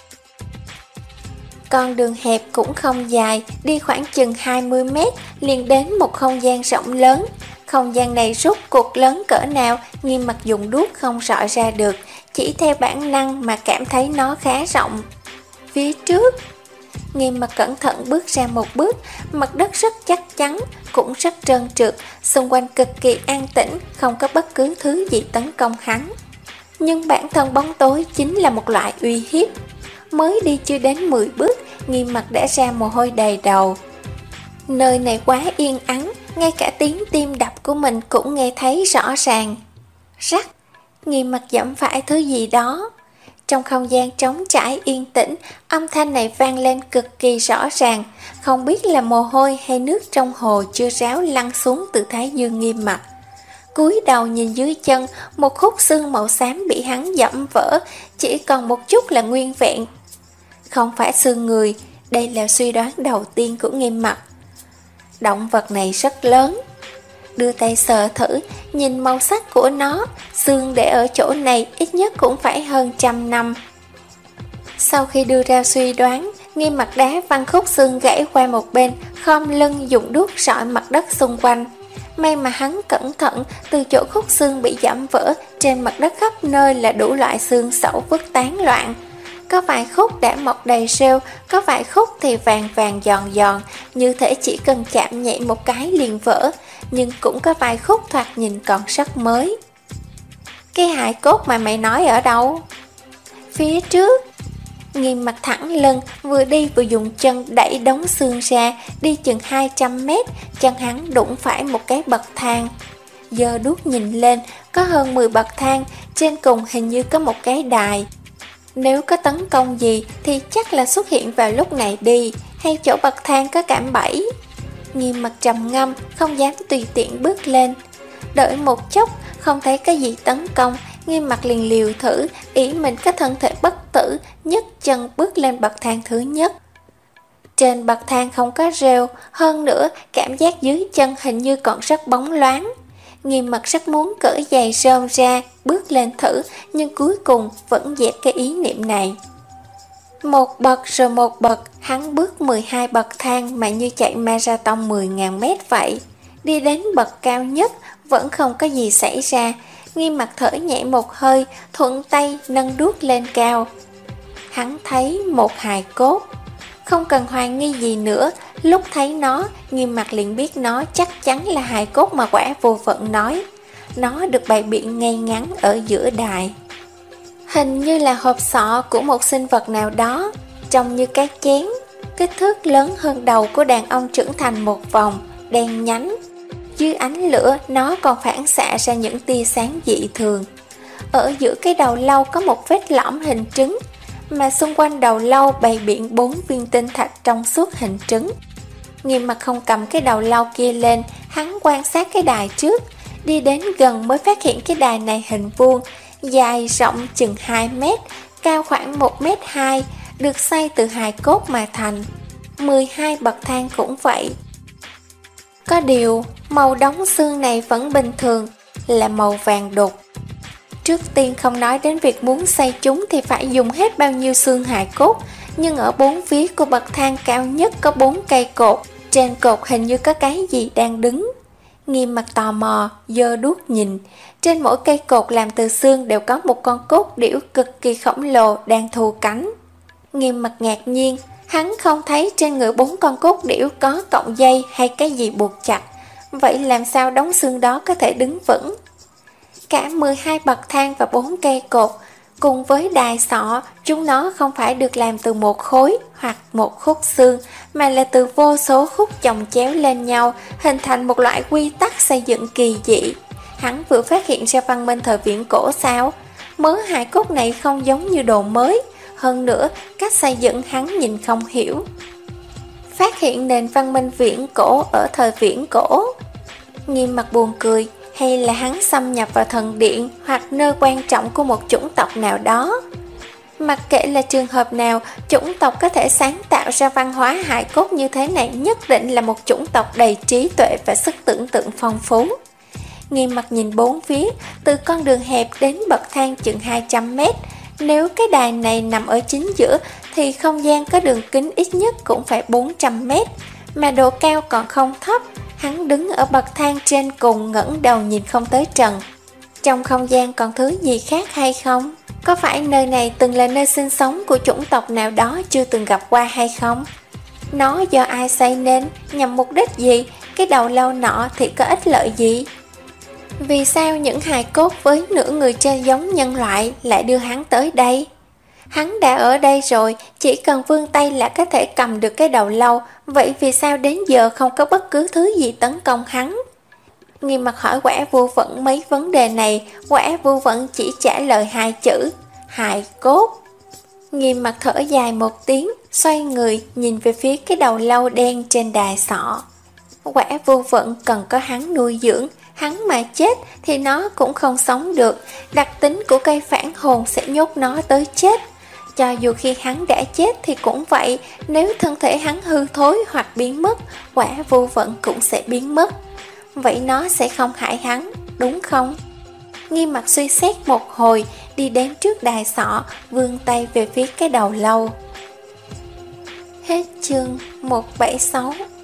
Con đường hẹp cũng không dài, đi khoảng chừng hai mươi mét, liền đến một không gian rộng lớn. Không gian này rốt cuộc lớn cỡ nào, Nghiêm Mặc dùng đuốc không rọi ra được, chỉ theo bản năng mà cảm thấy nó khá rộng. Phía trước, Nghiêm Mặt cẩn thận bước ra một bước, mặt đất rất chắc chắn, cũng rất trơn trượt, xung quanh cực kỳ an tĩnh, không có bất cứ thứ gì tấn công hắn. Nhưng bản thân bóng tối chính là một loại uy hiếp. Mới đi chưa đến mười bước, Nghiêm Mặt đã ra mồ hôi đầy đầu. Nơi này quá yên ắng, ngay cả tiếng tim đập của mình cũng nghe thấy rõ ràng. Rắc, Nghiêm Mặt dẫm phải thứ gì đó. Trong không gian trống trải yên tĩnh, âm thanh này vang lên cực kỳ rõ ràng, không biết là mồ hôi hay nước trong hồ chưa ráo lăn xuống từ thái dương Nghiêm Mặt. Cúi đầu nhìn dưới chân, một khúc xương màu xám bị hắn dẫm vỡ, chỉ còn một chút là nguyên vẹn. Không phải xương người, đây là suy đoán đầu tiên của Nghiêm Mặt. Động vật này rất lớn. Đưa tay sờ thử, nhìn màu sắc của nó, xương để ở chỗ này ít nhất cũng phải hơn trăm năm. Sau khi đưa ra suy đoán, Nghiêm Mặt đá văng khúc xương gãy qua một bên, khom lưng dùng đuốc rọi mặt đất xung quanh. May mà hắn cẩn thận, từ chỗ khúc xương bị giảm vỡ, trên mặt đất khắp nơi là đủ loại xương sẩu vứt tán loạn. Có vài khúc đã mọc đầy rêu, có vài khúc thì vàng vàng giòn giòn, như thể chỉ cần chạm nhẹ một cái liền vỡ, nhưng cũng có vài khúc thoạt nhìn còn rất mới. Cái hài cốt mà mày nói ở đâu? Phía trước. Nghiêm Mặt thẳng lưng, vừa đi vừa dùng chân đẩy đống xương ra, đi chừng hai trăm mét, chân hắn đụng phải một cái bậc thang. Giơ đuốc nhìn lên, có hơn mười bậc thang, trên cùng hình như có một cái đài. Nếu có tấn công gì thì chắc là xuất hiện vào lúc này đi, hay chỗ bậc thang có cạm bẫy. Nghiêm Mặt trầm ngâm, không dám tùy tiện bước lên. Đợi một chốc, không thấy cái gì tấn công, Nghiêm Mặt liền liều thử, ý mình có thân thể bất tử, nhấc chân bước lên bậc thang thứ nhất. Trên bậc thang không có rêu, hơn nữa cảm giác dưới chân hình như còn rất bóng loáng. Nghiêm Mặt rất muốn cởi giày rơm ra, bước lên thử, nhưng cuối cùng vẫn dẹp cái ý niệm này. Một bậc rồi một bậc, hắn bước mười hai bậc thang mà như chạy marathon mười nghìn mét vậy. Đi đến bậc cao nhất, vẫn không có gì xảy ra. Nghiêm Mặt thở nhẹ một hơi, thuận tay nâng đuốc lên cao. Hắn thấy một hài cốt. Không cần hoài nghi gì nữa, lúc thấy nó, Nghiêm Mặt liền biết nó chắc chắn là hài cốt mà Quả Vô Vận nói. Nó được bày biện ngay ngắn ở giữa đài. Hình như là hộp sọ của một sinh vật nào đó, trông như cái chén, kích thước lớn hơn đầu của đàn ông trưởng thành một vòng, đen nhánh. Dưới ánh lửa, nó còn phản xạ ra những tia sáng dị thường. Ở giữa cái đầu lâu có một vết lõm hình trứng, mà xung quanh đầu lâu bày biện bốn viên tinh thạch trong suốt hình trứng. Nghiêm Mặt không cầm cái đầu lâu kia lên, hắn quan sát cái đài trước. Đi đến gần mới phát hiện cái đài này hình vuông, dài rộng chừng hai mét, cao khoảng một mét hai, được xây từ hài cốt mà thành. mười hai bậc thang cũng vậy. Có điều, màu đóng xương này vẫn bình thường, là màu vàng đục. Trước tiên không nói đến việc muốn xây chúng thì phải dùng hết bao nhiêu xương hài cốt, nhưng ở bốn phía của bậc thang cao nhất có bốn cây cột, trên cột hình như có cái gì đang đứng. Nghiêm Mặt tò mò, giơ đuốc nhìn, trên mỗi cây cột làm từ xương đều có một con cốt điểu cực kỳ khổng lồ đang thu cánh. Nghiêm Mặt ngạc nhiên, hắn không thấy trên người bốn con cốt điểu có cọng dây hay cái gì buộc chặt, vậy làm sao đống xương đó có thể đứng vững? Cả mười hai bậc thang và bốn cây cột, cùng với đài sọ, chúng nó không phải được làm từ một khối hoặc một khúc xương, mà là từ vô số khúc chồng chéo lên nhau, hình thành một loại quy tắc xây dựng kỳ dị. Hắn vừa phát hiện ra văn minh thời viễn cổ sao? Mớ hài cốt này không giống như đồ mới, hơn nữa cách xây dựng hắn nhìn không hiểu. Phát hiện nền văn minh viễn cổ ở thời viễn cổ. Nghiêm Mặt buồn cười, hay là hắn xâm nhập vào thần điện hoặc nơi quan trọng của một chủng tộc nào đó. Mặc kệ là trường hợp nào, chủng tộc có thể sáng tạo ra văn hóa hài cốt như thế này nhất định là một chủng tộc đầy trí tuệ và sức tưởng tượng phong phú. Nghiêm Mặt nhìn bốn phía, từ con đường hẹp đến bậc thang chừng hai trăm mét. Nếu cái đài này nằm ở chính giữa thì không gian có đường kính ít nhất cũng phải bốn trăm mét, mà độ cao còn không thấp. Hắn đứng ở bậc thang trên cùng, ngẩng đầu nhìn không tới trần. Trong không gian còn thứ gì khác hay không? Có phải nơi này từng là nơi sinh sống của chủng tộc nào đó chưa từng gặp qua hay không? Nó do ai xây nên, nhằm mục đích gì? Cái đầu lâu nọ thì có ích lợi gì? Vì sao những hài cốt với nửa người trên giống nhân loại lại đưa hắn tới đây? Hắn đã ở đây rồi, chỉ cần vươn tay là có thể cầm được cái đầu lâu, vậy vì sao đến giờ không có bất cứ thứ gì tấn công hắn? Nghiêm Mặt hỏi Quả Vô Vận mấy vấn đề này, Quả Vô Vận chỉ trả lời hai chữ, hài cốt. Nghiêm Mặt thở dài một tiếng, xoay người nhìn về phía cái đầu lâu đen trên đài sọ. Quả Vô Vận cần có hắn nuôi dưỡng, hắn mà chết thì nó cũng không sống được, đặc tính của cây phản hồn sẽ nhốt nó tới chết. Cho dù khi hắn đã chết thì cũng vậy, nếu thân thể hắn hư thối hoặc biến mất, Quả Vô Vận cũng sẽ biến mất. Vậy nó sẽ không hại hắn, đúng không? Nghiêm Mặt suy xét một hồi, đi đến trước đài sọ, vươn tay về phía cái đầu lâu. Hết chương một trăm bảy mươi sáu.